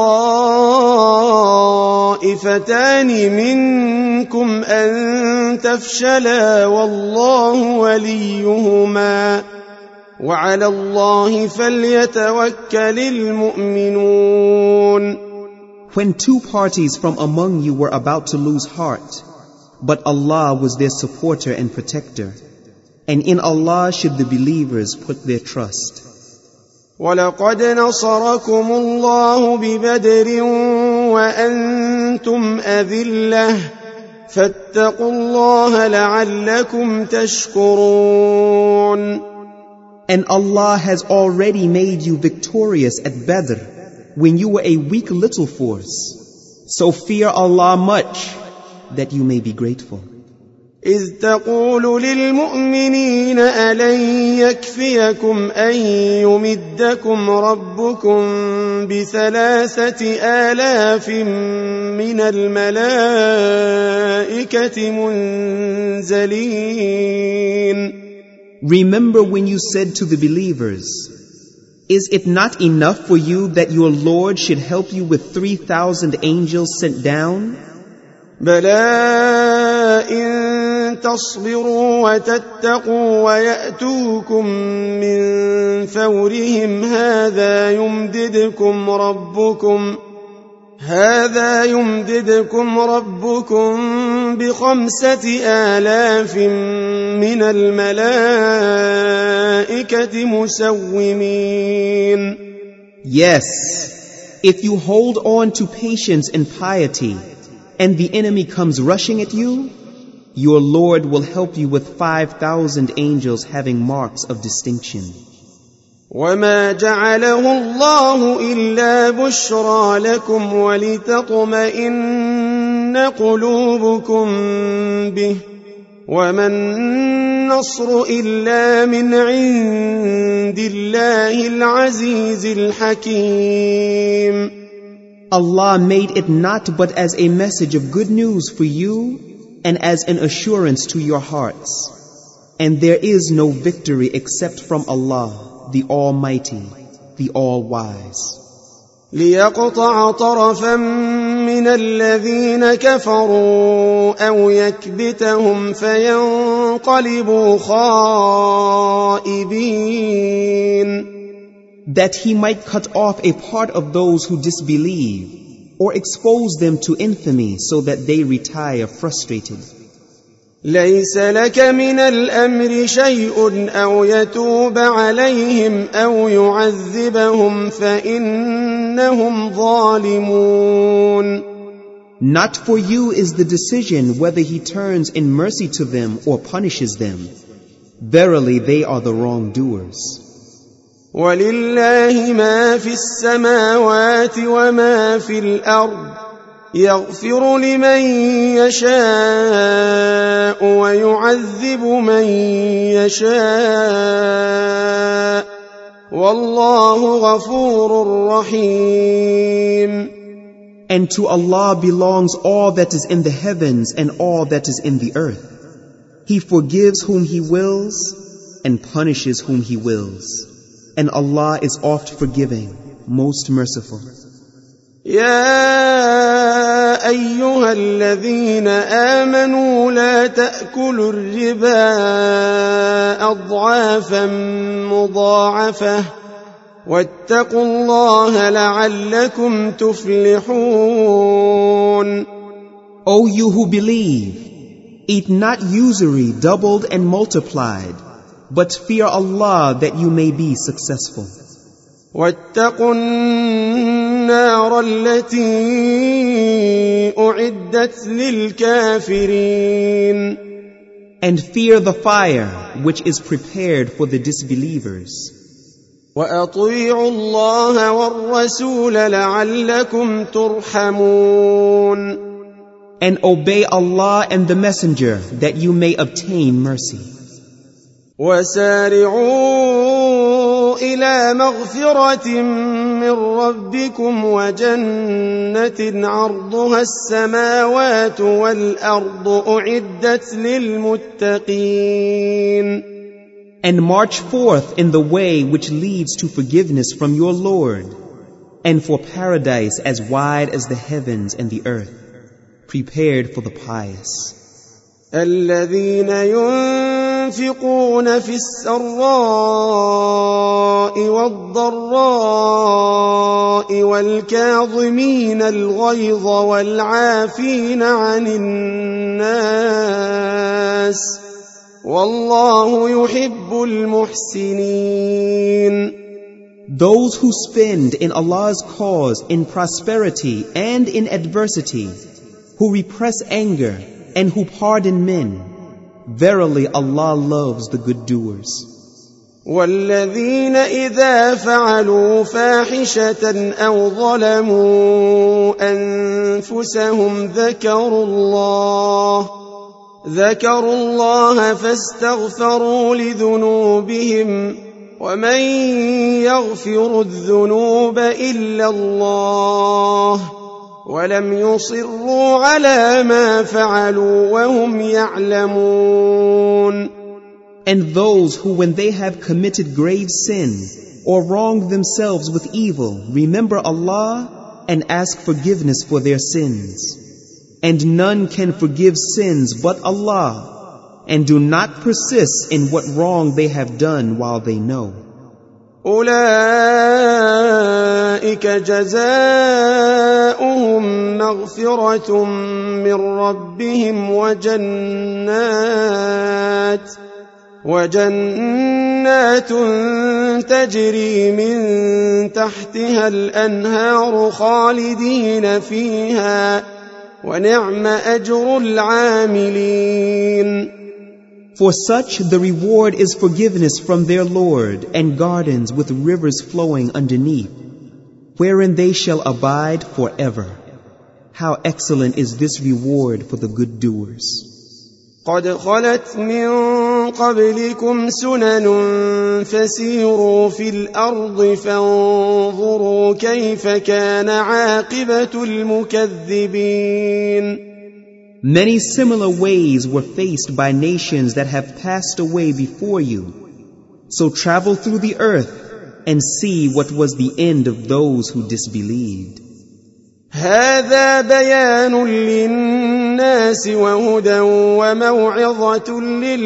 الطائفتان منكم أن تفشلا والله وليهما وعلى الله فليتوكل المؤمنون. When two parties from among you were about to lose heart, but Allah was their supporter and protector, and in Allah should the believers put their trust. وَلَقَدْ نَصَرَكُمُ اللَّهُ بِبَدْرٍ وَأَنْتُمْ أَذِلَّةٌ فَاتَّقُوا اللَّهَ لَعَلَّكُمْ تَشْكُرُونَ. And Allah has already made you victorious at Badr, when you were a weak little force. So fear Allah much, that you may be grateful. إذ تقول للمؤمنين ألن يكفيكم أن يمدكم ربكم ب3,000 من الملائكة منزلين. Remember when you said to the believers, is it not enough for you that your Lord should help you with 3,000 angels sent down? بلى إن تصبروا وتتقوا ويأتوكم من فورهم هذا يمددكم ربكم ب5,000 من الملائكة مسومين. Yes, if you hold on to patience and piety, and the enemy comes rushing at you, your Lord will help you with 5,000 angels having marks of distinction. وَمَا جَعَلَهُ اللَّهُ إِلَّا بُشْرَى لَكُمْ وَلِتَطْمَئِنَّ قُلُوبُكُم بِهِ وَمَا النَّصْرُ إِلَّا مِنْ عِندِ اللَّهِ الْعَزِيزِ الْحَكِيمِ. Allah made it not but as a message of good news for you and as an assurance to your hearts. And there is no victory except from Allah, the Almighty, the All-Wise. ليقطع طرفا من الذين كفروا أو يكبتهم فينقلبوا خائبين. That he might cut off a part of those who disbelieve, or expose them to infamy so that they retire frustrated. ليس لك من الأمر شيء أو يتوب عليهم أو يعذبهم فإنهم ظالمون. Not for you is the decision whether he turns in mercy to them or punishes them. Verily they are the wrongdoers. ولله ما في السماوات وما في الأرض يغفر لمن يشاء ويعذب من يشاء والله غفور رحيم. And to Allah belongs all that is in the heavens and all that is in the earth. He forgives whom He wills and punishes whom He wills. And Allah is oft forgiving, most merciful. يا أيها الذين آمنوا لا تأكلوا الربا أضعافا مضاعفة واتقوا الله لعلكم تفلحون. O you who believe, eat not usury doubled and multiplied, but fear Allah that you may be successful. واتقوا النار التي أعدت للكافرين. And fear the fire which is prepared for the disbelievers. وأطيعوا الله والرسول لعلكم ترحمون. And obey Allah and the Messenger that you may obtain mercy. وسارعوا إلى مغفرة من ربكم وجنة عرضها السماوات والأرض أعدت للمتقين. And march forth in the way which leads to forgiveness from your Lord, and for paradise as wide as the heavens and the earth, prepared for the pious. الذين ينفقون في السراء والضراء والكاظمين الغيظ والعافين عن الناس والله يحب المحسنين. Those who spend in Allah's cause in prosperity and in adversity, who repress anger and who pardon men, verily Allah loves the good doers. والذين إذا فعلوا فاحشة أو ظلموا أنفسهم ذكروا الله فاستغفروا لذنوبهم ومن يغفر الذنوب إلا الله ولم يصروا على ما فعلوا وهم يعلمون. And those who, when they have committed grave sin or wronged themselves with evil, remember Allah and ask forgiveness for their sins. And none can forgive sins but Allah, and do not persist in what wrong they have done while they know. أولئك جزاؤهم مغفرة من ربهم وجنات تجري من تحتها الأنهار خالدين فيها ونعم أجر العاملين. For such the reward is forgiveness from their Lord and gardens with rivers flowing underneath, wherein they shall abide forever. How excellent is this reward for the good doers. قد خلت من قبلكم سنن فسيروا في الأرض فانظروا كيف كان عاقبة المكذبين. Many similar ways were faced by nations that have passed away before you. So travel through the earth and see what was the end of those who disbelieved. هذا بيان للناس وهدى وموعظة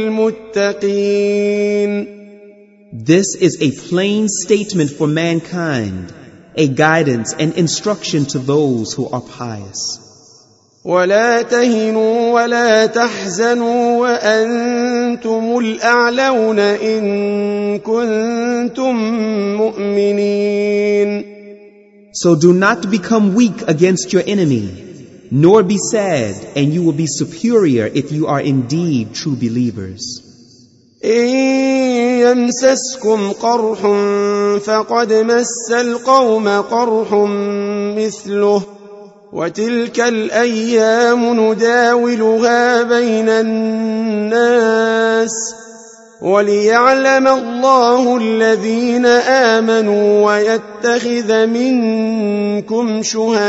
للمتقين. This is a plain statement for mankind, a guidance and instruction to those who are pious. ولا تهنوا ولا تحزنوا وأنتم الأعلون إن كنتم مؤمنين. So do not become weak against your enemy, nor be sad, and you will be superior if you are indeed true believers. إن يمسسكم قرح فقد مس القوم قرح مثله وتلك الأيام نداولها بين الناس وليعلم الله الذين آمنوا ويتخذ منكم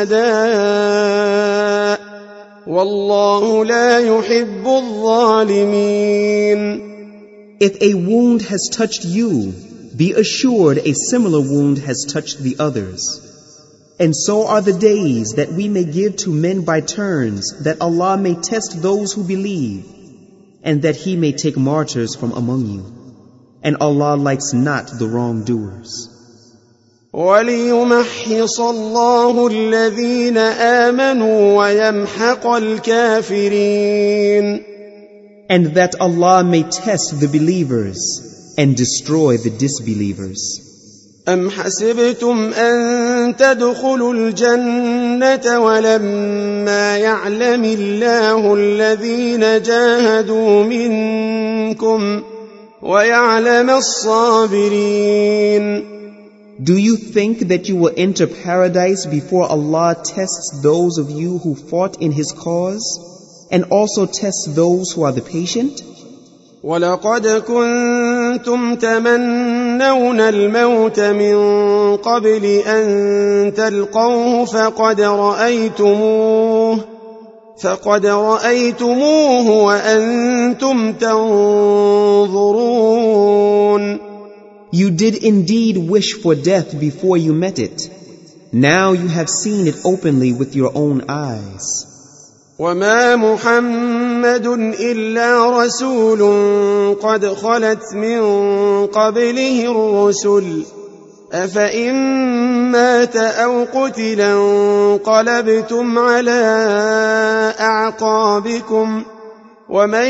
شهداء والله لا يحب الظالمين. If a wound has touched you, be assured a similar wound has touched the others. And so are the days that we may give to men by turns, that Allah may test those who believe, and that He may take martyrs from among you. And Allah likes not the wrongdoers. وَلِيُمَحِّصَ اللَّهُ الَّذِينَ آمَنُوا وَيَمْحَقَ الْكَافِرِينَ. And that Allah may test the believers and destroy the disbelievers. أَمْ حَسِبْتُمْ أَن تَدْخُلُوا الْجَنَّةَ وَلَمَّا يَعْلَمِ اللَّهُ الَّذِينَ جَاهَدُوا مِنكُمْ وَيَعْلَمَ الصَّابِرِينَ. Do you think that you will enter paradise before Allah tests those of you who fought in His cause, and also tests those who are the patient? وَلَقَدْ كُنْتُمْ تَمَنَّوْنَ تتمنون الموت من قبل أن تلقوه فقد رأيتموه وأنتم تنظرون. You did indeed wish for death before you met it. Now you have seen it openly with your own eyes. وما محمد إلا رسول قد خلت من قبله الرسل أفإن مات أو قتلا انقلبتم على أعقابكم ومن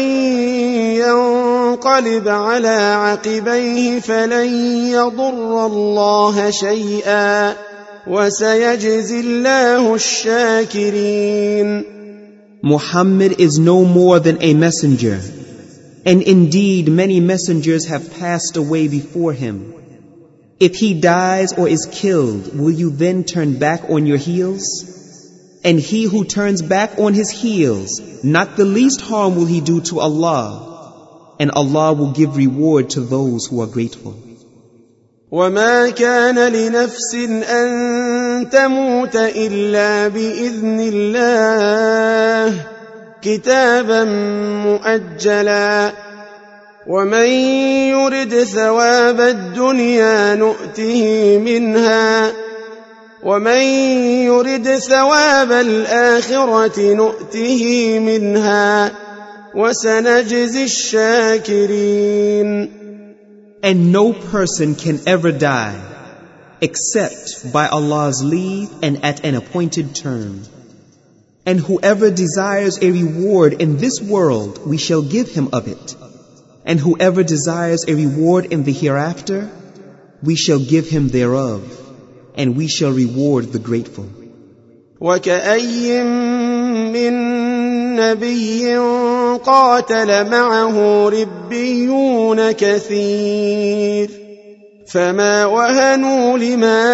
ينقلب على عقبيه فلن يضر الله شيئا وسيجزي الله الشاكرين. Muhammad is no more than a messenger, and indeed many messengers have passed away before him. If he dies or is killed, will you then turn back on your heels? And he who turns back on his heels, not the least harm will he do to Allah, and Allah will give reward to those who are grateful. وما كان لنفس أن تموت إلا بإذن الله كتابا مؤجلا ومن يرد ثواب الدنيا نؤته منها ومن يرد ثواب الآخرة نؤته منها وسنجزي الشاكرين. And no person can ever die except by Allah's leave and at an appointed term. And whoever desires a reward in this world, we shall give him of it. And whoever desires a reward in the hereafter, we shall give him thereof, and we shall reward the grateful. وَكَأَيٍّ مِّن نَّبِيٍّ قاتل معه ربيون كثير فما وهنوا لما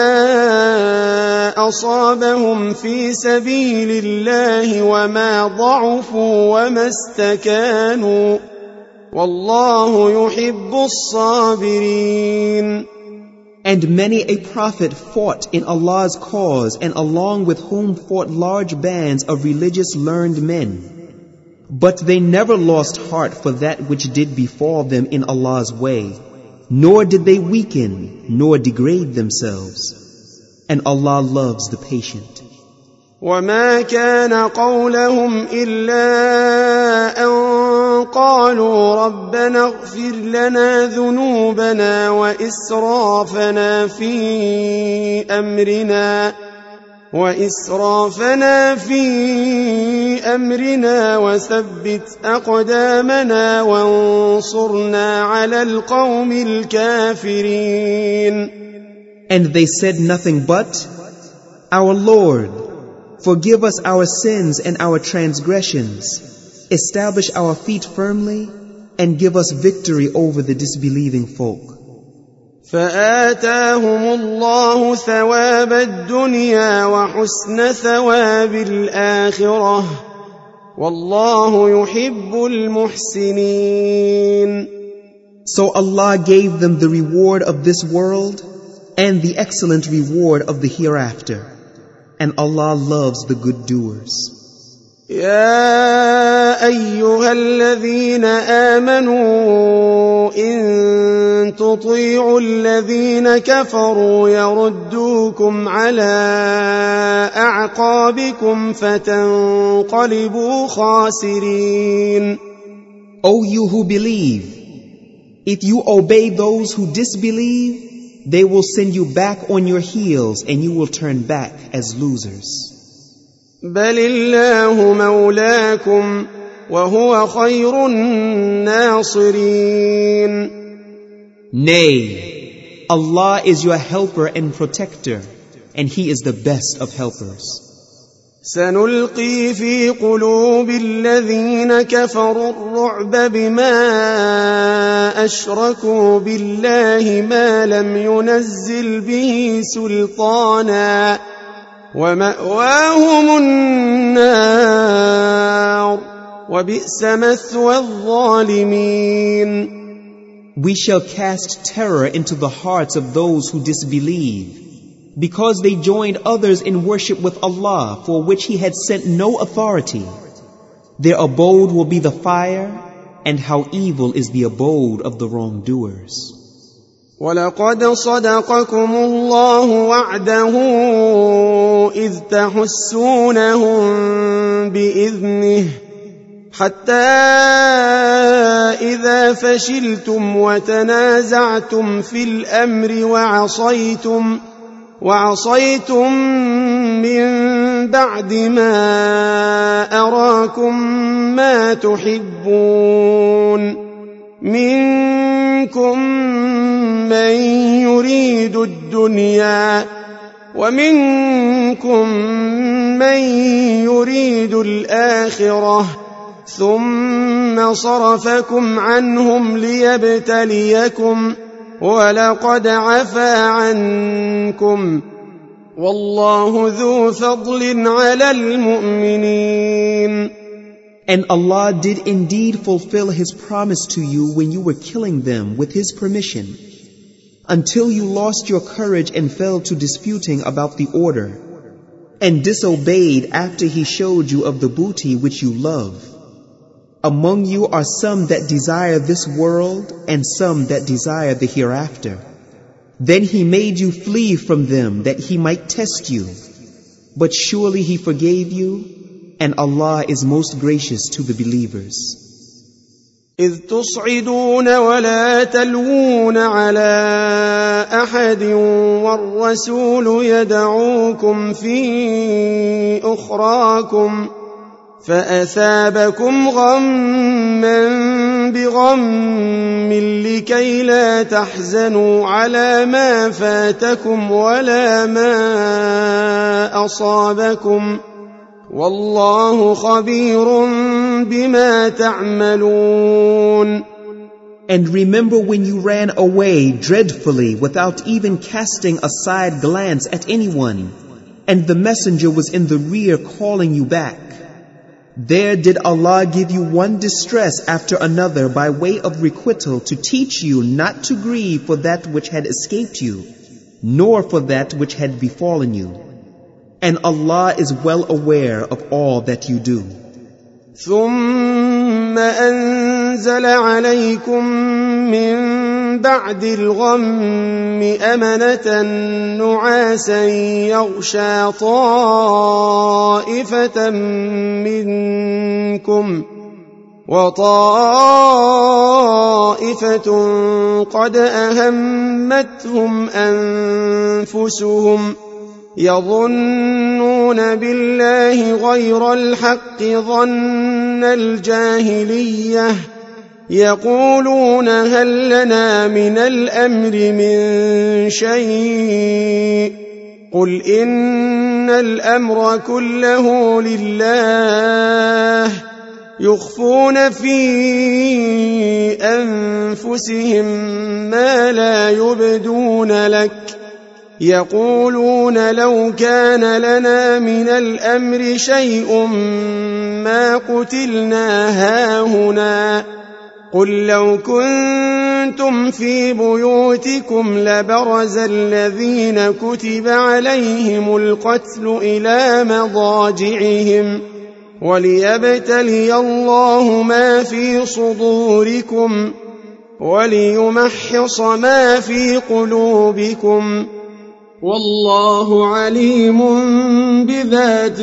أصابهم في سبيل الله وما ضعفوا وما استكانوا والله يحب الصابرين. And many a prophet fought in Allah's cause, and along with whom fought large bands of religious learned men. But they never lost heart for that which did befall them in Allah's way, nor did they weaken, nor degrade themselves. And Allah loves the patient. وما كان قولهم إلا أن قالوا ربنا اغفر لنا ذنوبنا وإسرافنا في أمرنا وثبت أقدامنا وانصرنا على القوم الكافرين. And they said nothing but, Our Lord, forgive us our sins and our transgressions, establish our feet firmly, and give us victory over the disbelieving folk. فآتاهم الله ثواب الدنيا وحسن ثواب الآخرة والله يحب المحسنين. So Allah gave them the reward of this world and the excellent reward of the hereafter, and Allah loves the good doers. يا أيها الذين آمنوا إن تطيعوا الذين كفروا يردوكم على أعقابكم فتنقلبوا خاسرين. O you who believe, if you obey those who disbelieve, they will send you back on your heels and you will turn back as losers. بل الله مولاكم وهو خير الناصرين. Nay, Allah is your helper and protector, and He is the best of helpers. سنلقي في قلوب الذين كفروا الرعب بما أشركوا بالله ما لم ينزل به سلطانا ومأواهم النار وبئس مثوى الظالمين. We shall cast terror into the hearts of those who disbelieve, because they joined others in worship with Allah, for which He had sent no authority. Their abode will be the fire, and how evil is the abode of the wrongdoers. وَلَقَدْ صَدَقَكُمُ اللَّهُ وَعْدَهُ إِذْ تَحُسُّونَهُم بِإِذْنِهِ حَتَّى إِذَا فَشِلْتُمْ وَتَنَازَعْتُمْ فِي الْأَمْرِ وَعَصَيْتُمْ مِنْ بَعْدِ مَا أَرَاكُمْ مَا تُحِبُّونَ مِنْكُمْ مَنْ يُرِيدُ الدُّنْيَا وَمِنْكُمْ مَنْ يُرِيدُ الْآخِرَةَ ثُمَّ صَرَفَكُمْ عَنْهُمْ لِيَبْتَلِيَكُمْ وَلَقَدْ عَفَا عَنْكُمْ وَاللَّهُ ذُو فَضْلٍ عَلَى الْمُؤْمِنِينَ. And Allah did indeed fulfill His promise to you when you were killing them with His permission, until you lost your courage and fell to disputing about the order, and disobeyed after He showed you of the booty which you love. Among you are some that desire this world and some that desire the hereafter. Then He made you flee from them that He might test you. But surely He forgave you, and Allah is most gracious to the believers. إِذْ تُصْعِدُونَ وَلَا تَلْوُونَ عَلَىٰ أَحَدٍ وَالرَّسُولُ يَدْعُوكُمْ فِي أُخْرَاكُمْ فَأَثَابَكُمْ غَمًّا بِغَمٍّ لِكَيْ لَا تَحْزَنُوا عَلَىٰ مَا فَاتَكُمْ وَلَا مَا أَصَابَكُمْ وَاللَّهُ خَبِيرٌ بِمَا تَعْمَلُونَ. And remember when you ran away dreadfully without even casting a side glance at anyone, and the messenger was in the rear calling you back. There did Allah give you one distress after another by way of requital to teach you not to grieve for that which had escaped you, nor for that which had befallen you. And Allah is well aware of all that you do. ثُمَّ أَنزَلَ عَلَيْكُمْ مِنْ بَعْدِ الْغَمِّ أَمَنَةً نُعَاسًا يَغْشَى طَائِفَةً مِنْكُمْ وَطَائِفَةٌ قَدْ أَهَمَّتْهُمْ أَنفُسُهُمْ يَظُنُّونَ بِاللَّهِ غَيْرَ الْحَقِّ ظَنَّ الْجَاهِلِيَّةِ يَقُولُونَ هَلْ لَنَا مِنَ الْأَمْرِ مِنْ شَيْءٍ قُلْ إِنَّ الْأَمْرَ كُلَّهُ لِلَّهِ يُخْفُونَ فِي أَنفُسِهِمْ مَا لَا يُبْدُونَ لَكَ يقولون لو كان لنا من الأمر شيء ما قتلنا هاهنا قل لو كنتم في بيوتكم لبرز الذين كتب عليهم القتل إلى مضاجعهم وليبتلي الله ما في صدوركم وليمحص ما في قلوبكم والله عليم بذات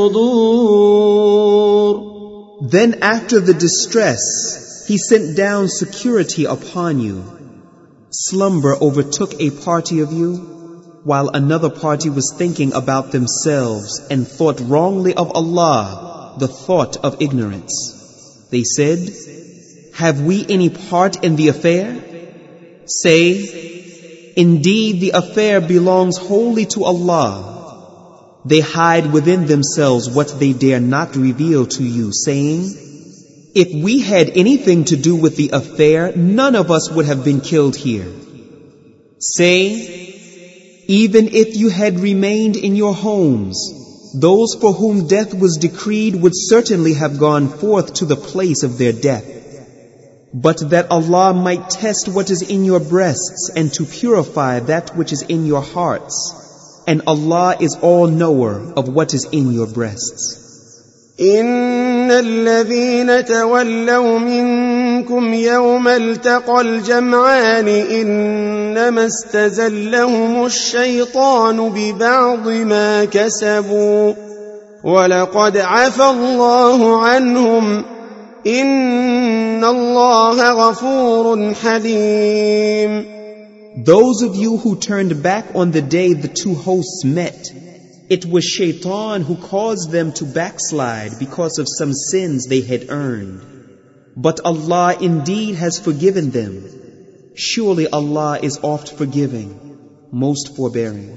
الصدور. Then after the distress, He sent down security upon you. Slumber overtook a party of you, while another party was thinking about themselves and thought wrongly of Allah, the thought of ignorance. They said, have we any part in the affair? Say, indeed, the affair belongs wholly to Allah. They hide within themselves what they dare not reveal to you, saying, if we had anything to do with the affair, none of us would have been killed here. Say, even if you had remained in your homes, those for whom death was decreed would certainly have gone forth to the place of their death. but that Allah might test what is in your breasts and to purify that which is in your hearts. And Allah is all-knower of what is in your breasts. إن الذين تولوا منكم يوم التقى الجمعان إنما استزلهم الشيطان ببعض ما كسبوا ولقد عفى الله عنهم إن الله غفور حليم. Those of you who turned back on the day the two hosts met, it was Shaitan who caused them to backslide because of some sins they had earned. But Allah indeed has forgiven them. Surely Allah is oft forgiving, most forbearing.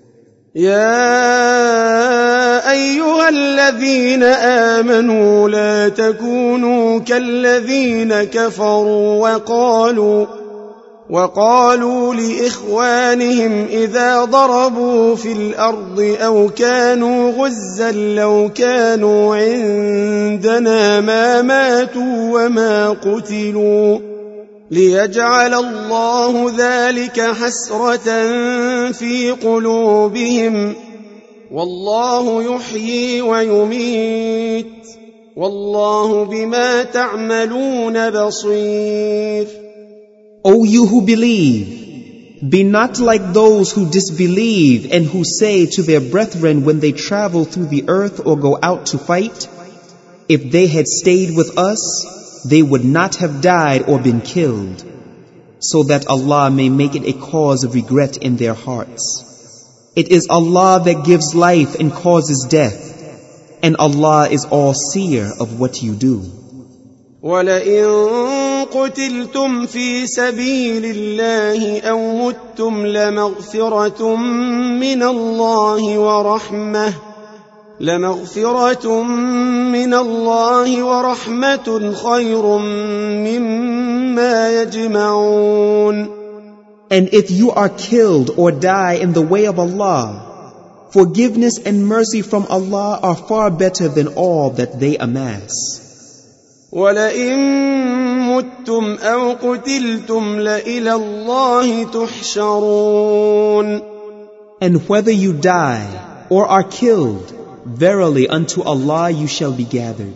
يا أيها الذين آمنوا لا تكونوا كالذين كفروا وقالوا لإخوانهم إذا ضربوا في الأرض أو كانوا غزا لو كانوا عندنا ما ماتوا وما قتلوا ليجعل الله ذلك حسرة في قلوبهم والله يحيي ويميت والله بما تعملون بصير. O you who believe, be not like those who disbelieve and who say to their brethren when they travel through the earth or go out to fight, if they had stayed with us, they would not have died or been killed, so that Allah may make it a cause of regret in their hearts. It is Allah that gives life and causes death, and Allah is all-seer of what you do. وَلَئِن قُتِلْتُمْ فِي سَبِيلِ اللَّهِ أَوْ مُتُّمْ لَمَغْفِرَةٌ مِّنَ اللَّهِ وَرَحْمَةٌ خَيْرٌ مِّمَّا يَجْمَعُونَ. And if you are killed or die in the way of Allah, forgiveness and mercy from Allah are far better than all that they amass. وَلَئِن مُتُّمْ أَوْ قُتِلْتُمْ لَإِلَى اللَّهِ تُحْشَرُونَ. And whether you die or are killed, verily unto Allah you shall be gathered.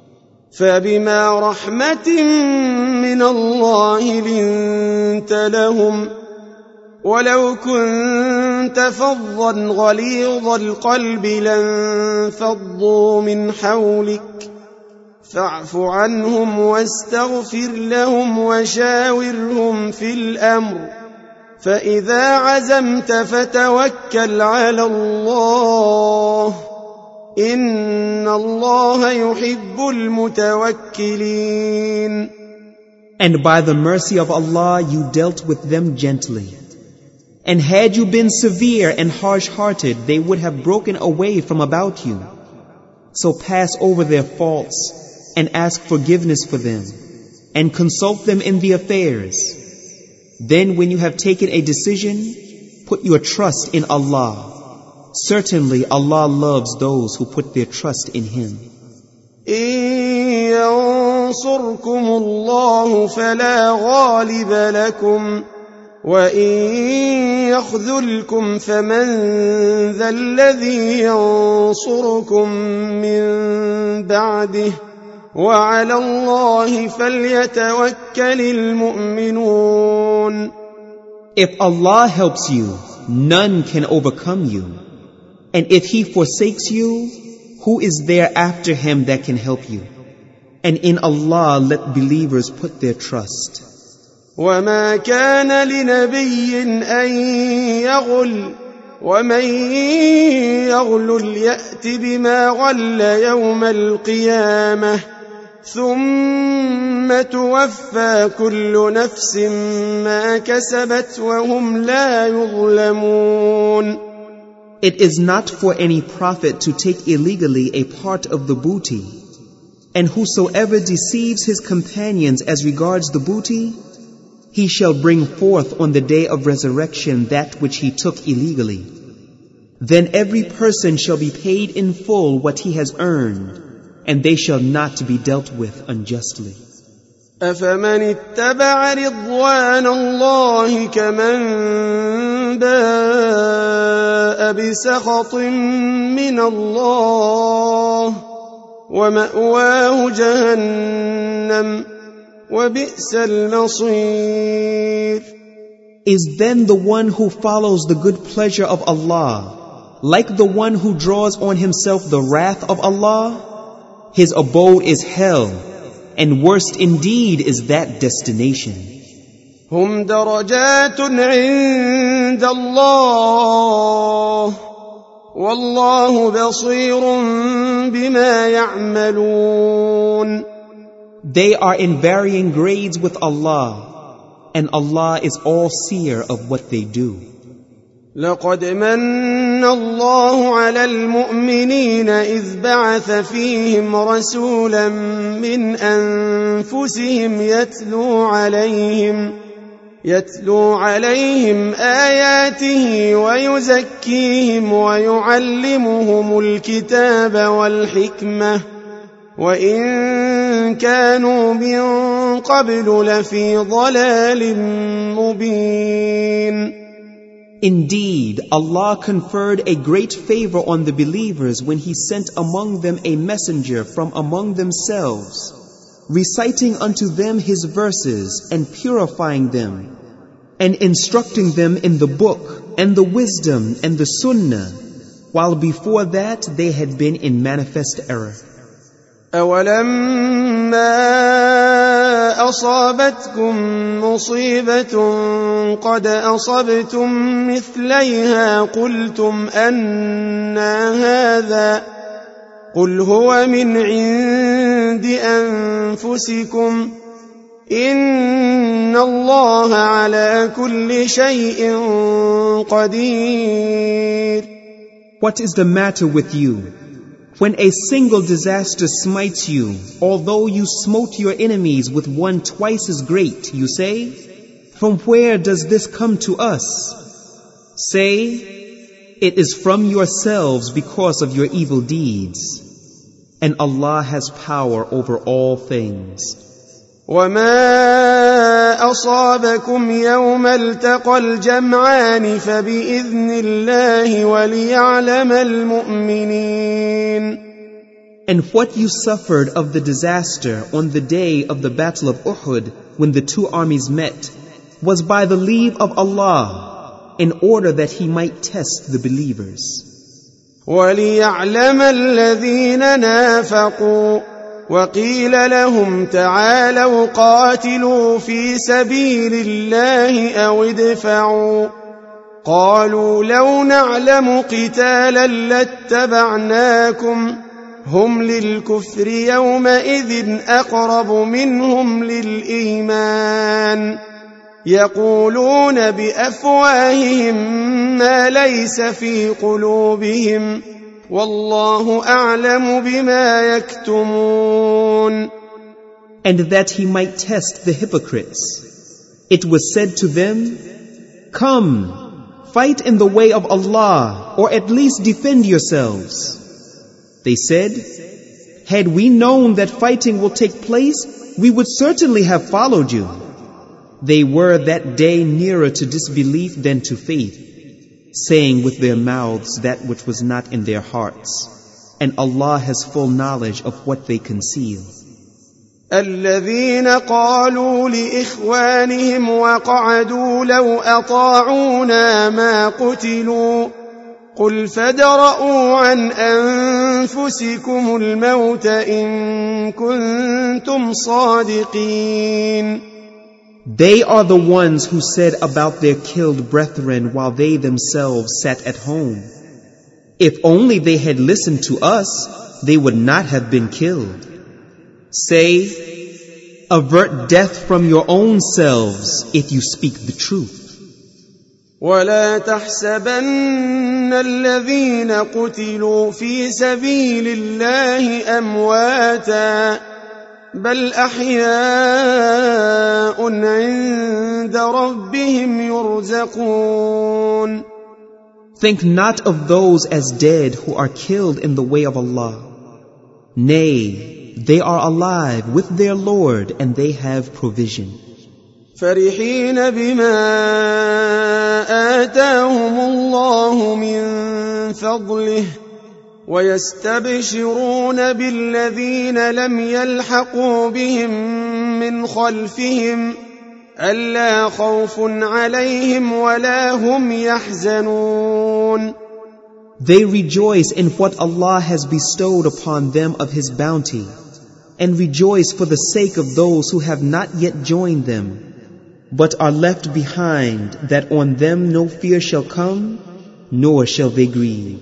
فَبِمَا رَحْمَةٍ مِّنَ اللَّهِ لِنتَ لَهُمْ وَلَوْ كُنتَ فَظًّا غَلِيظَ الْقَلْبِ لَانفَضُّوا مِنْ حَوْلِكَ فاعف عنهم واستغفر لهم وشاورهم في الأمر فإذا عزمت فتوكل على الله إن الله يحب المتوكلين. And by the mercy of Allah you dealt with them gently. And had you been severe and harsh-hearted, they would have broken away from about you. So pass over their faults and ask forgiveness for them, and consult them in the affairs. Then when you have taken a decision, put your trust in Allah. Certainly Allah loves those who put their trust in Him. إِن يَنصُرْكُمُ اللَّهُ فَلَا غَالِبَ لَكُمْ وَإِن يَخْذُلْكُمْ فَمَنْ ذَا الَّذِي يَنصُرُكُمْ مِنْ بَعْدِهِ وَعَلَى اللَّهِ فَلْيَتَوَكَّلِ الْمُؤْمِنُونَ. If Allah helps you, none can overcome you. And if He forsakes you, who is there after Him that can help you? And in Allah let believers put their trust. وَمَا كَانَ لِنَبِيٍّ أَن يَغُلَّ وَمَن يَغْلُلْ يَأْتِ بِمَا غَلَّ يَوْمَ الْقِيَامَةِ ثُمَّ تُوَفَّى كُلُّ نَفْسٍ مَا كَسَبَتْ وَهُمْ لَا يُظْلَمُونَ. It is not for any prophet to take illegally a part of the booty, and whosoever deceives his companions as regards the booty, he shall bring forth on the day of resurrection that which he took illegally. Then every person shall be paid in full what he has earned, and they shall not be dealt with unjustly. أفمن اتبع رضوان الله كمن باء بسخط من الله ومأواه جهنم وبئس المصير. Is then the one who follows the good pleasure of Allah like the one who draws on himself the wrath of Allah? His abode is hell, and worst indeed is that destination. هم درجات عند الله والله بصير بما يعملون. They are in varying grades with Allah, and Allah is all-seer of what they do. لقد من الله على المؤمنين إذ بعث فيهم رسولا من أنفسهم يتلو عليهم آياته ويزكيهم ويعلمهم الكتاب والحكمة وإن كانوا من قبل لفي ضلال مبين. Indeed, Allah conferred a great favor on the believers when He sent among them a messenger from among themselves, reciting unto them His verses and purifying them, and instructing them in the book and the wisdom and the sunnah, while before that they had been in manifest error. أَوَلَمَّا أَصَابَتْكُم مُّصِيبَةٌ قَدْ أَصَبْتُم مِّثْلَيْهَا قُلْتُمْ أَنَّىٰ هَٰذَا قُلْ هُوَ مِنْ عِندِ أَنفُسِكُمْ إِنَّ اللَّهَ عَلَىٰ كُلِّ شَيْءٍ قَدِيرٌ. What is the matter with you? When a single disaster smites you, although you smote your enemies with one twice as great, you say, "From where does this come to us?" Say, "It is from yourselves because of your evil deeds." And Allah has power over all things. وَمَا أَصَابَكُمْ يَوْمَ الْتَقَى الْجَمْعَانِ فَبِإِذْنِ اللَّهِ وَلِيَعْلَمَ الْمُؤْمِنِينَ. And what you suffered of the disaster on the day of the Battle of Uhud, when the two armies met, was by the leave of Allah, in order that He might test the believers. وَلِيَعْلَمَ الَّذِينَ نَافَقُوا وَقِيلَ لَهُمْ تَعَالَوْا قَاتِلُوا فِي سَبِيلِ اللَّهِ أَوِ ادْفَعُوا قَالُوا لَوْ نَعْلَمُ قِتَالًا لَاتَّبَعْنَاكُمْ هُمْ لِلْكُفْرِ يَوْمَئِذٍ أَقْرَبُ مِنْهُمْ لِلْإِيمَانِ يَقُولُونَ بِأَفْوَاهِهِمْ مَا لَيْسَ فِي قُلُوبِهِمْ وَاللَّهُ أَعْلَمُ بِمَا يَكْتُمُونَ. And that He might test the hypocrites, it was said to them, "Come, fight in the way of Allah, or at least defend yourselves." They said, "Had we known that fighting will take place, we would certainly have followed you." They were that day nearer to disbelief than to faith, saying with their mouths that which was not in their hearts, and Allah has full knowledge of what they conceal. الذين قالوا لإخوانهم وقعدوا لو أطاعونا ما قتلوا قل فادرءوا عن أنفسكم الموت إن كنتم صادقين. They are the ones who said about their killed brethren while they themselves sat at home, "If only they had listened to us, they would not have been killed." Say, avert death from your own selves if you speak the truth. ولا تحسبن الذين قتلوا في سبيل الله أمواتا بل أحياء عند ربهم يرزقون. Think not of those as dead who are killed in the way of Allah. Nay, they are alive with their Lord and they have provision. فرحين بما آتاهم الله من فضله ويستبشرون بالذين لم يلحقوا بهم من خلفهم ألا خوف عليهم ولا هم يحزنون. They rejoice in what Allah has bestowed upon them of His bounty, and rejoice for the sake of those who have not yet joined them, but are left behind, that on them no fear shall come, nor shall they grieve.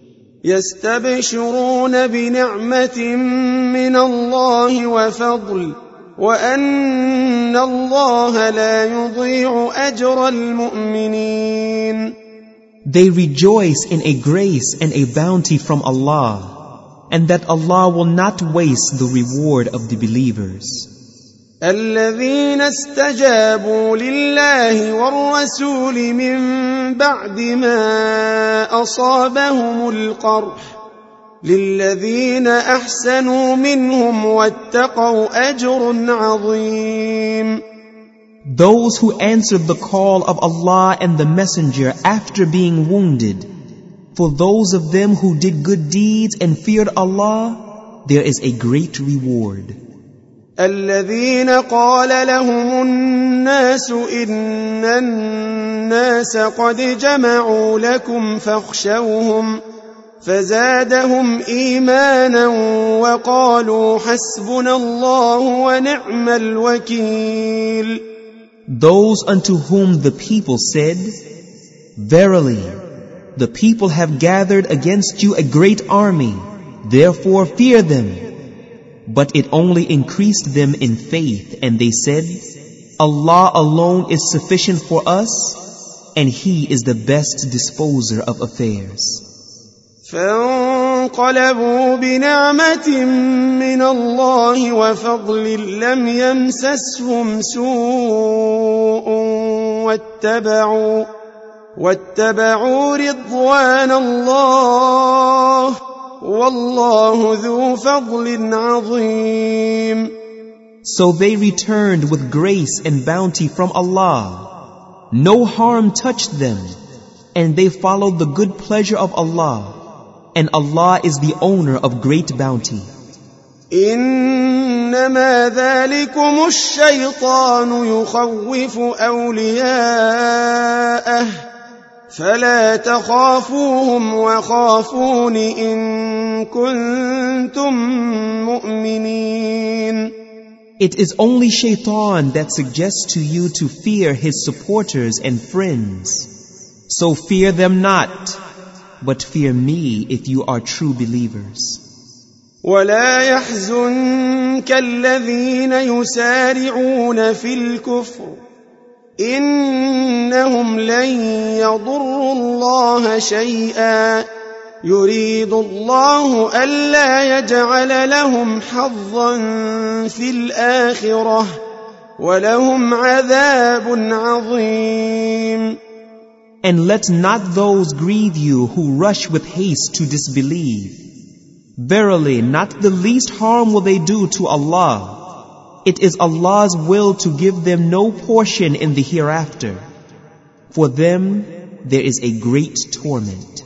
يستبشرون بنعمة من الله وفضل وأن الله لا يضيع أجر المؤمنين. They rejoice in a grace and a bounty from Allah, and that Allah will not waste the reward of the believers. الذين استجابوا لله والرسول من بعد ما أصابهم القرح للذين أحسنوا منهم واتقوا أجر عظيم. Those who answered the call of Allah and the Messenger after being wounded, for those of them who did good deeds and feared Allah, there is a great reward. الذين قال لهم الناس إن الناس قد جمعوا لكم فاخشوهم فزادهم إيمانا وقالوا حسبنا الله ونعم الوكيل. Those unto whom the people said, Verily, the people have gathered against you a great army, therefore fear them. But it only increased them in faith, and they said, Allah alone is sufficient for us, and He is the best disposer of affairs. فانقلبوا بنعمة من الله وفضل لم يمسسهم سوء واتبعوا رضوان الله والله ذو فضل عظيم. So they returned with grace and bounty from Allah. No harm touched them, and they followed the good pleasure of Allah. And Allah is the owner of great bounty. إنما ذلكم الشيطان يخوف أولياءه فلا تخافوهم وخافون إن كنتم مؤمنين. It is only Shaitan that suggests to you to fear his supporters and friends. So fear them not, but fear me if you are true believers. ولا يحزنك الذين يسارعون في الكفر إنهم لن يضروا الله شيئا يريد الله ألا يجعل لهم حظا في الآخرة ولهم عذاب عظيم. And let not those grieve you who rush with haste to disbelieve. Verily, not the least harm will they do to Allah. It is Allah's will to give them no portion in the hereafter. For them there is a great torment.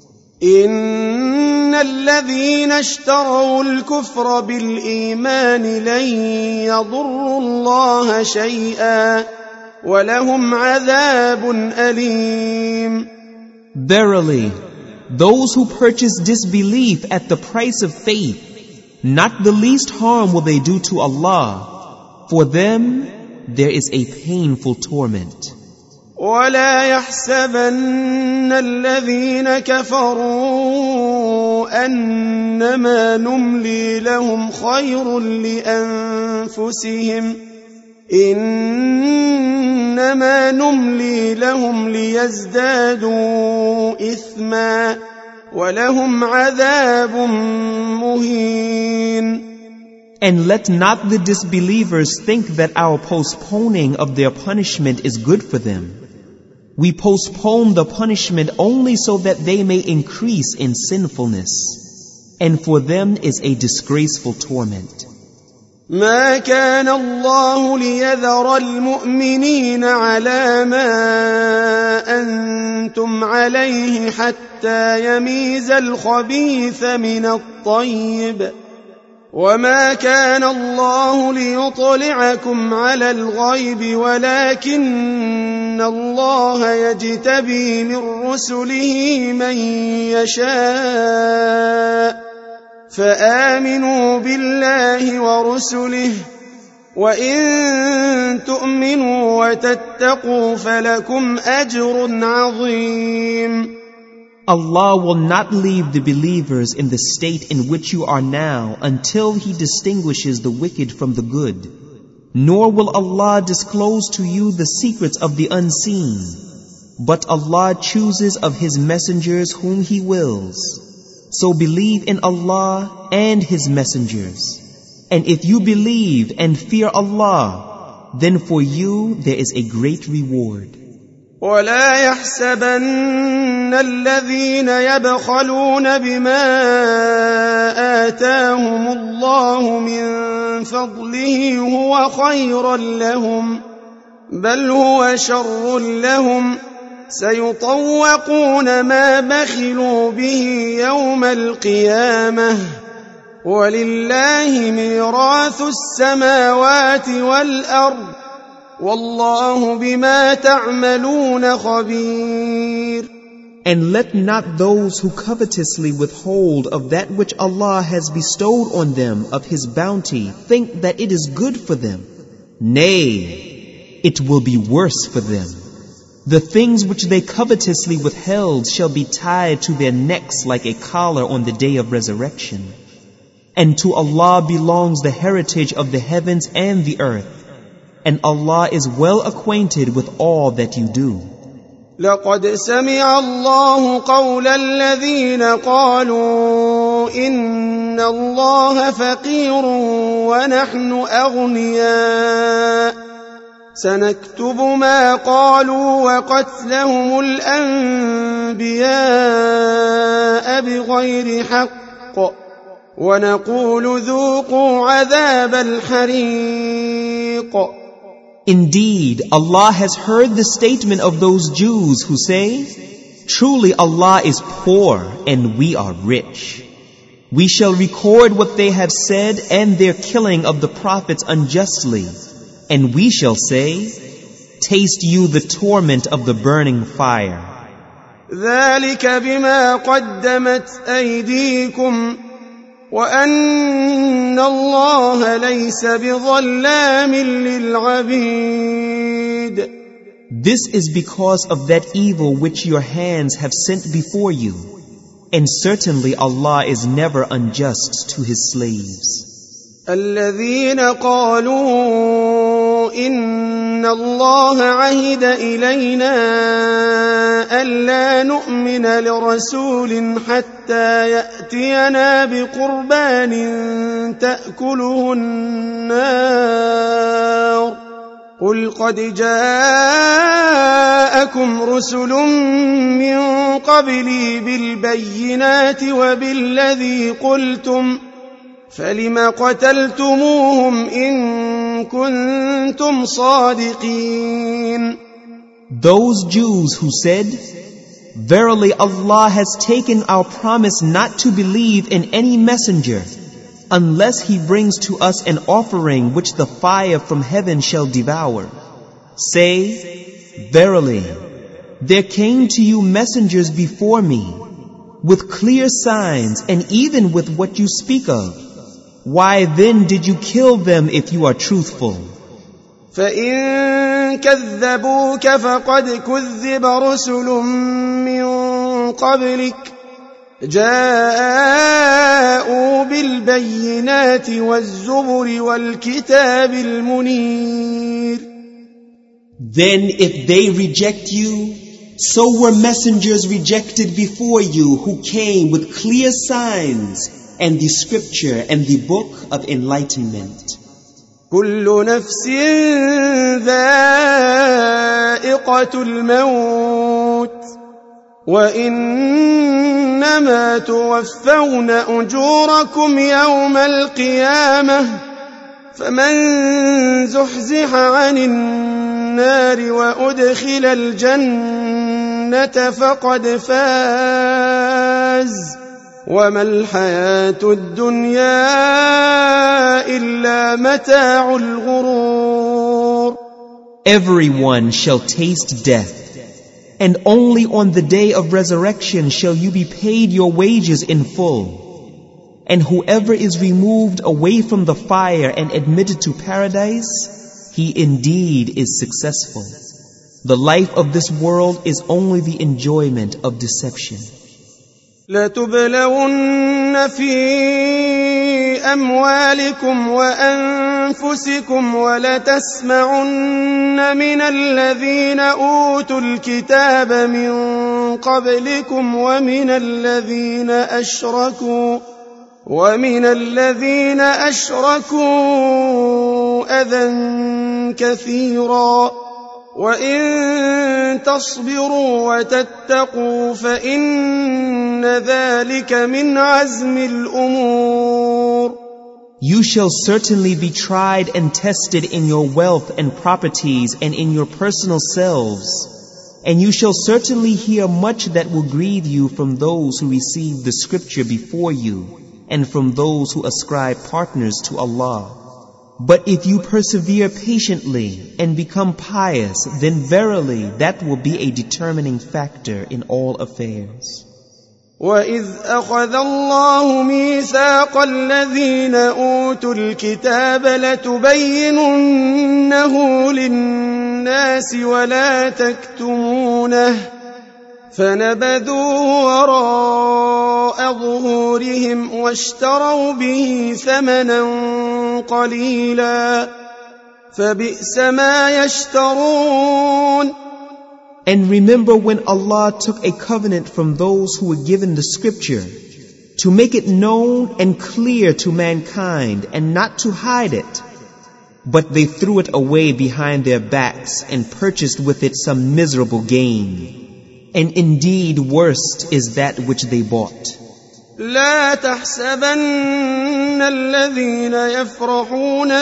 إن الذين اشتروا الكفر بالإيمان لن يضروا الله شيئا وَلَهُمْ عَذَابٌ أَلِيمٌ. Verily, those who purchase disbelief at the price of faith, not the least harm will they do to Allah. For them, there is a painful torment. وَلَا يَحْسَبَنَّ الَّذِينَ كَفَرُوا أَنَّمَا نُمْلِي لَهُمْ خَيْرٌ لِأَنفُسِهِمْ إنما نملي لهم ليزدادوا إثما ولهم عذاب مهين. And let not the disbelievers think that our postponing of their punishment is good for them. We postpone the punishment only so that they may increase in sinfulness. and for them is a disgraceful torment. ما كان الله ليذر المؤمنين على ما أنتم عليه حتى يميز الخبيث من الطيب وما كان الله ليطلعكم على الغيب ولكن الله يجتبي من رسله من يشاء فآمنوا بالله ورسله وإن تؤمنوا وتتقوا فلكم أجر عظيم. Allah will not leave the believers in the state in which you are now until He distinguishes the wicked from the good. Nor will Allah disclose to you the secrets of the unseen. But Allah chooses of His messengers whom He wills. So believe in Allah and His messengers. And if you believe and fear Allah, then for you there is a great reward. ولا يحسبن الذين يبخلون بما آتاهم الله من فضله هو خيرا لهم بل هو شر لهم سيطوقون ما بخلوا به يوم القيامة ولله ميراث السماوات والأرض والله بما تعملون خبير. And let not those who covetously withhold of that which Allah has bestowed on them of His bounty think that it is good for them. Nay, it will be worse for them. The things which they covetously withheld shall be tied to their necks like a collar on the day of resurrection. And to Allah belongs the heritage of the heavens and the earth. And Allah is well acquainted with all that you do. لقد سمع الله قول الذين قالوا إن الله فقير ونحن أغنياء سنكتب ما قالوا وقتلهم الأنبياء بغير حق ونقول ذوقوا عذاب الحريق. Indeed, Allah has heard the statement of those Jews who say, truly Allah is poor and we are rich. We shall record what they have said and their killing of the prophets unjustly. And we shall say, taste you the torment of the burning fire. ذلك بما قدمت أيديكم وأن الله ليس بظلام للعبيد. This is because of that evil which your hands have sent before you. And certainly Allah is never unjust to His slaves. الذين قالوا إن الله عهد إلينا ألا نؤمن لرسول حتى يأتينا بقربان تأكله النار قل قد جاءكم رسل من قبلي بالبينات وبالذي قلتم فلم قتلتموهم إن كنتم صادقين. Those Jews who said, verily Allah has taken our promise not to believe in any messenger unless he brings to us an offering which the fire from heaven shall devour. Say, verily, there came to you messengers before me with clear signs and even with what you speak of. Why then did you kill them if you are truthful? فإن كذبوك فقد كذب رسل من قبلك جاءوا بالبينات والزبر والكتاب المنير. Then if they reject you, so were messengers rejected before you who came with clear signs and the scripture and the book of enlightenment. كل نفس ذائقة الموت وإنما توفون أجوركم يوم القيامة فمن زحزح عن النار وأدخل الجنة فقد فاز وما الحياة الدنيا إلا متاع الغرور. Everyone shall taste death, and only on the day of resurrection shall you be paid your wages in full. And whoever is removed away from the fire and admitted to paradise, he indeed is successful. The life of this world is only the enjoyment of deception. لَتُبْلَوُنَّ فِي أَمْوَالِكُمْ وَأَنفُسِكُمْ وَلَتَسْمَعُنَّ مِنَ الَّذِينَ أُوتُوا الْكِتَابَ مِنْ قَبْلِكُمْ وَمِنَ الَّذِينَ أَشْرَكُوا أَذًى كَثِيرًا وَإِن تَصْبِرُوا وَتَتَّقُوا فَإِنَّ ذَلِكَ مِنْ عَزْمِ الْأُمُورِ. You shall certainly be tried and tested in your wealth and properties and in your personal selves, and you shall certainly hear much that will grieve you from those who received the scripture before you and from those who ascribe partners to Allah. But if you persevere patiently and become pious, then verily that will be a determining factor in all affairs. وَإِذْ أَخَذَ اللَّهُ مِيثَاقَ الَّذِينَ أُوتُوا الْكِتَابَ لَتُبَيِّنُنَّهُ لِلنَّاسِ وَلَا تَكْتُمُونَهُ فَنَبَذُوهُ وَرَاءَ ظُهُورِهِمْ وَاشْتَرَوْا بِهِ ثَمَنًا قَلِيلًا فَبِئْسَ مَا يَشْتَرُونَ. And remember when Allah took a covenant from those who were given the scripture to make it known and clear to mankind and not to hide it, but they threw it away behind their backs and purchased with it some miserable gain. And indeed worst is that which they bought. لا تحسبن الذين يفرحون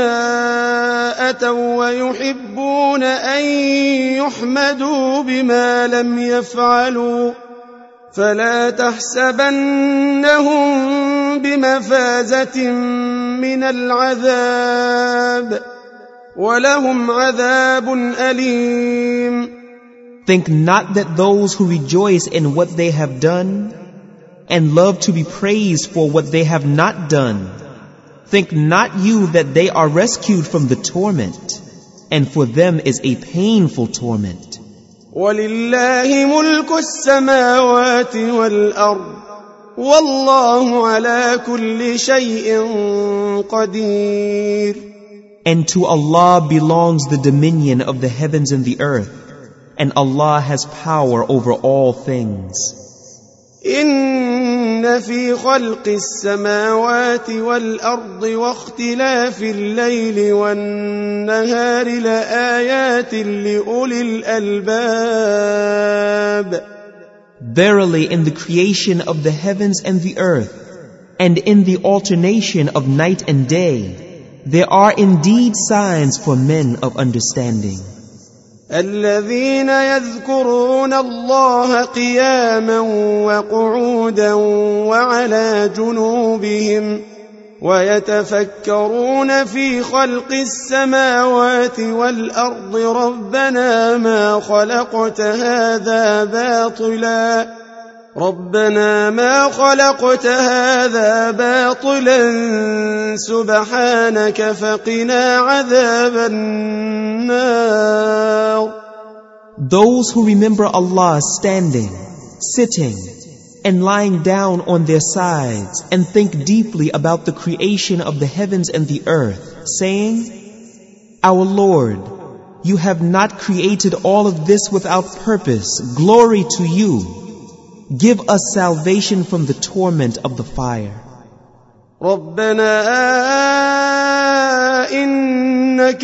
بما أتوا ويحبون أن يحمدوا بما لم يفعلوا فلا تحسبنهم بمفازة من العذاب ولهم عذاب أليم. Think not that those who rejoice in what they have done and love to be praised for what they have not done, think not you that they are rescued from the torment, and for them is a painful torment. وَلِلَّهِ مُلْكُ السَّمَاوَاتِ وَالْأَرْضِ وَاللَّهُ عَلَى كُلِّ شَيْءٍ قَدِيرٌ. And to Allah belongs the dominion of the heavens and the earth, and Allah has power over all things. إن في خلق السماوات والأرض واختلاف الليل والنهار لآيات لأولي الألباب. Verily, in the creation of the heavens and the earth, and in the alternation of night and day, there are indeed signs for men of understanding. الذين يذكرون الله قياما وقعودا وعلى جنوبهم ويتفكرون في خلق السماوات والأرض ربنا ما خلقت هذا باطلا سبحانك فقنا عذاب النار. Those who remember Allah standing, sitting, and lying down on their sides and think deeply about the creation of the heavens and the earth, saying, Our Lord, you have not created all of this without purpose. Glory to you. Give us salvation from the torment of the fire. ربنا إنك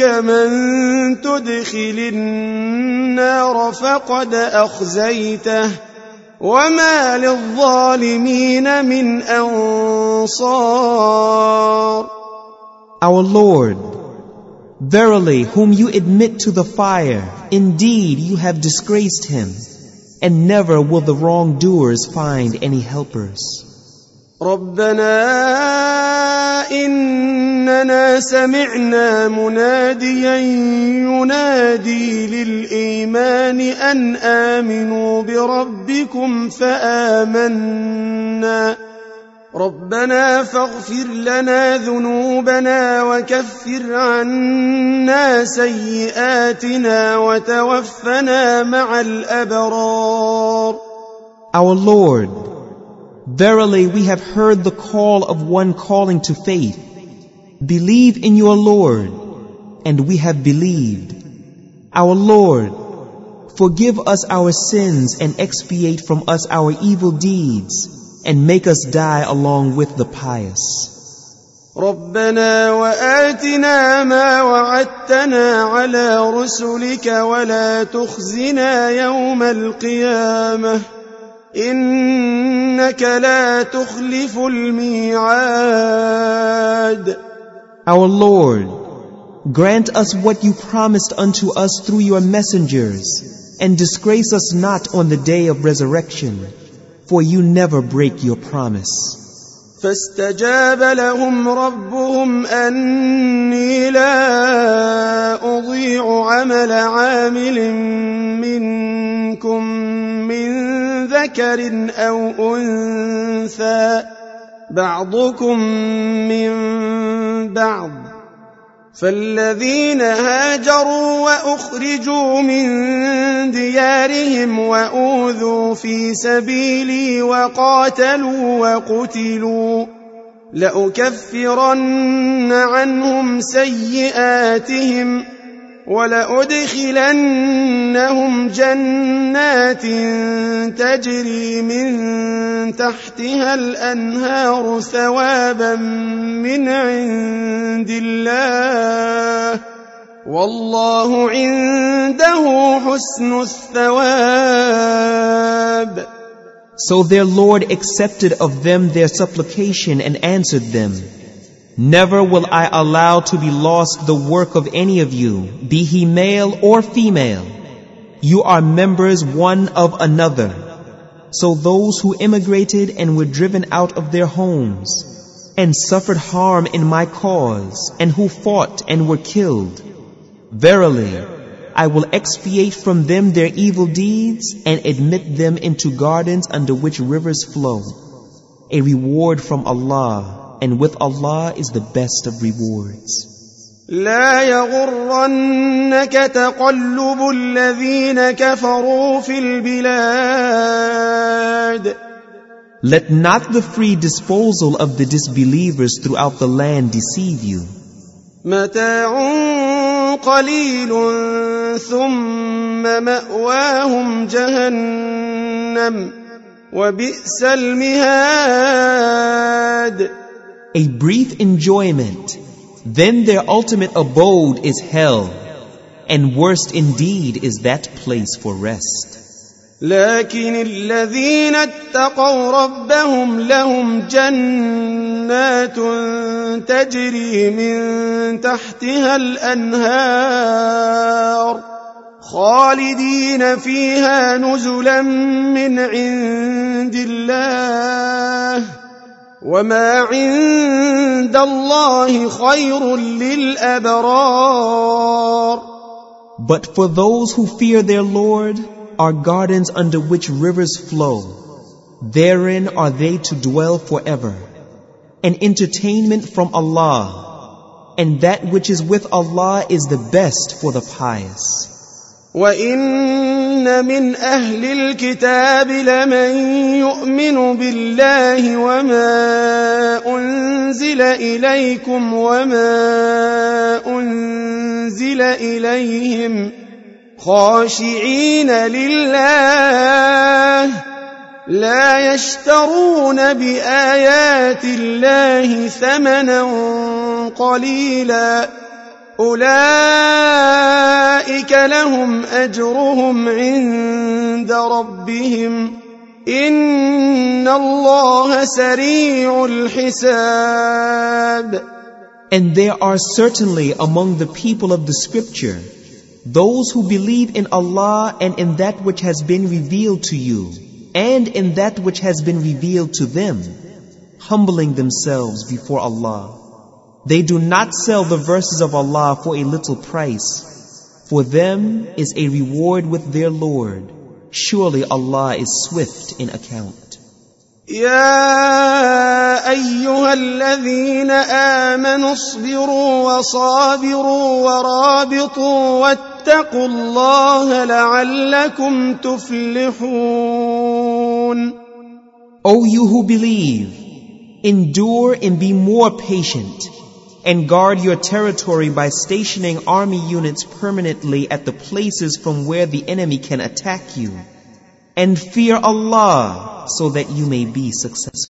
من تدخل النار فقد أخزيته وما للظالمين من أنصار. Our Lord, verily whom you admit to the fire, indeed you have disgraced him, and never will the wrongdoers find any helpers. ربنا إننا سمعنا مناديا ينادي للإيمان أن آمنوا بربكم فآمنا ربنا فاغفر لنا ذنوبنا وكفر عنا سيئاتنا وتوفنا مع الأبرار. Our Lord, verily we have heard the call of one calling to faith. Believe in your Lord, and we have believed. Our Lord, forgive us our sins and expiate from us our evil deeds, and make us die along with the pious. ربنا وآتنا ما وعدتنا على رسلك ولا تخزنا يوم القيامة إنك لا تخلف الميعاد. Our Lord, grant us what you promised unto us through your messengers, and disgrace us not on the day of resurrection, for you never break your promise. فاستجاب لهم ربهم أني لا أضيع عمل عامل منكم من ذكر أو أنثى بعضكم من بعض فالذين هاجروا وأخرجوا من ديارهم وأوذوا في سبيلي وقاتلوا وقتلوا لأكفرن عنهم سيئاتهم ولأدخلنهم جنات تجري من تحتها الأنهار ثوابا من عند الله والله عنده حسن الثواب. So their Lord accepted of them their supplication and answered them, Never will I allow to be lost the work of any of you, be he male or female. You are members one of another. So those who immigrated and were driven out of their homes, and suffered harm in my cause, and who fought and were killed, verily, I will expiate from them their evil deeds, and admit them into gardens under which rivers flow. A reward from Allah, and with Allah is the best of rewards. لا يغرنك تقلب الذين كفروا في البلاد. Let not the free disposal of the disbelievers throughout the land deceive you. متاع قليل ثم مأواهم جهنم وبئس المهاد. A brief enjoyment, then their ultimate abode is hell, and worst indeed is that place for rest. لكن الذين اتقوا ربهم لهم جنات تجري من تحتها الأنهار خالدين فيها نزلا من عند الله وما عند الله خير للأبرار. But for those who fear their Lord are gardens under which rivers flow. Therein are they to dwell forever. An entertainment from Allah, and that which is with Allah is the best for the pious. وَإِنَّ مِنْ أَهْلِ الْكِتَابِ لَمَنْ يُؤْمِنُ بِاللَّهِ وَمَا أُنْزِلَ إِلَيْكُمْ وَمَا أُنْزِلَ إِلَيْهِمْ خاشعين لله لا يشترون بآيات الله ثمنا قليلا أولئك لهم أجرهم عند ربهم إن الله سريع الحساب. And there are certainly among the people of the scripture those who believe in Allah and in that which has been revealed to you and in that which has been revealed to them, humbling themselves before Allah. They do not sell the verses of Allah for a little price. For them is a reward with their Lord. Surely Allah is swift in account. يا أيها الذين آمنوا اصبروا وصابروا ورابطوا واتقوا الله لعلكم تفلحون. O you who believe, endure and be more patient, and guard your territory by stationing army units permanently at the places from where the enemy can attack you. And fear Allah so that you may be successful.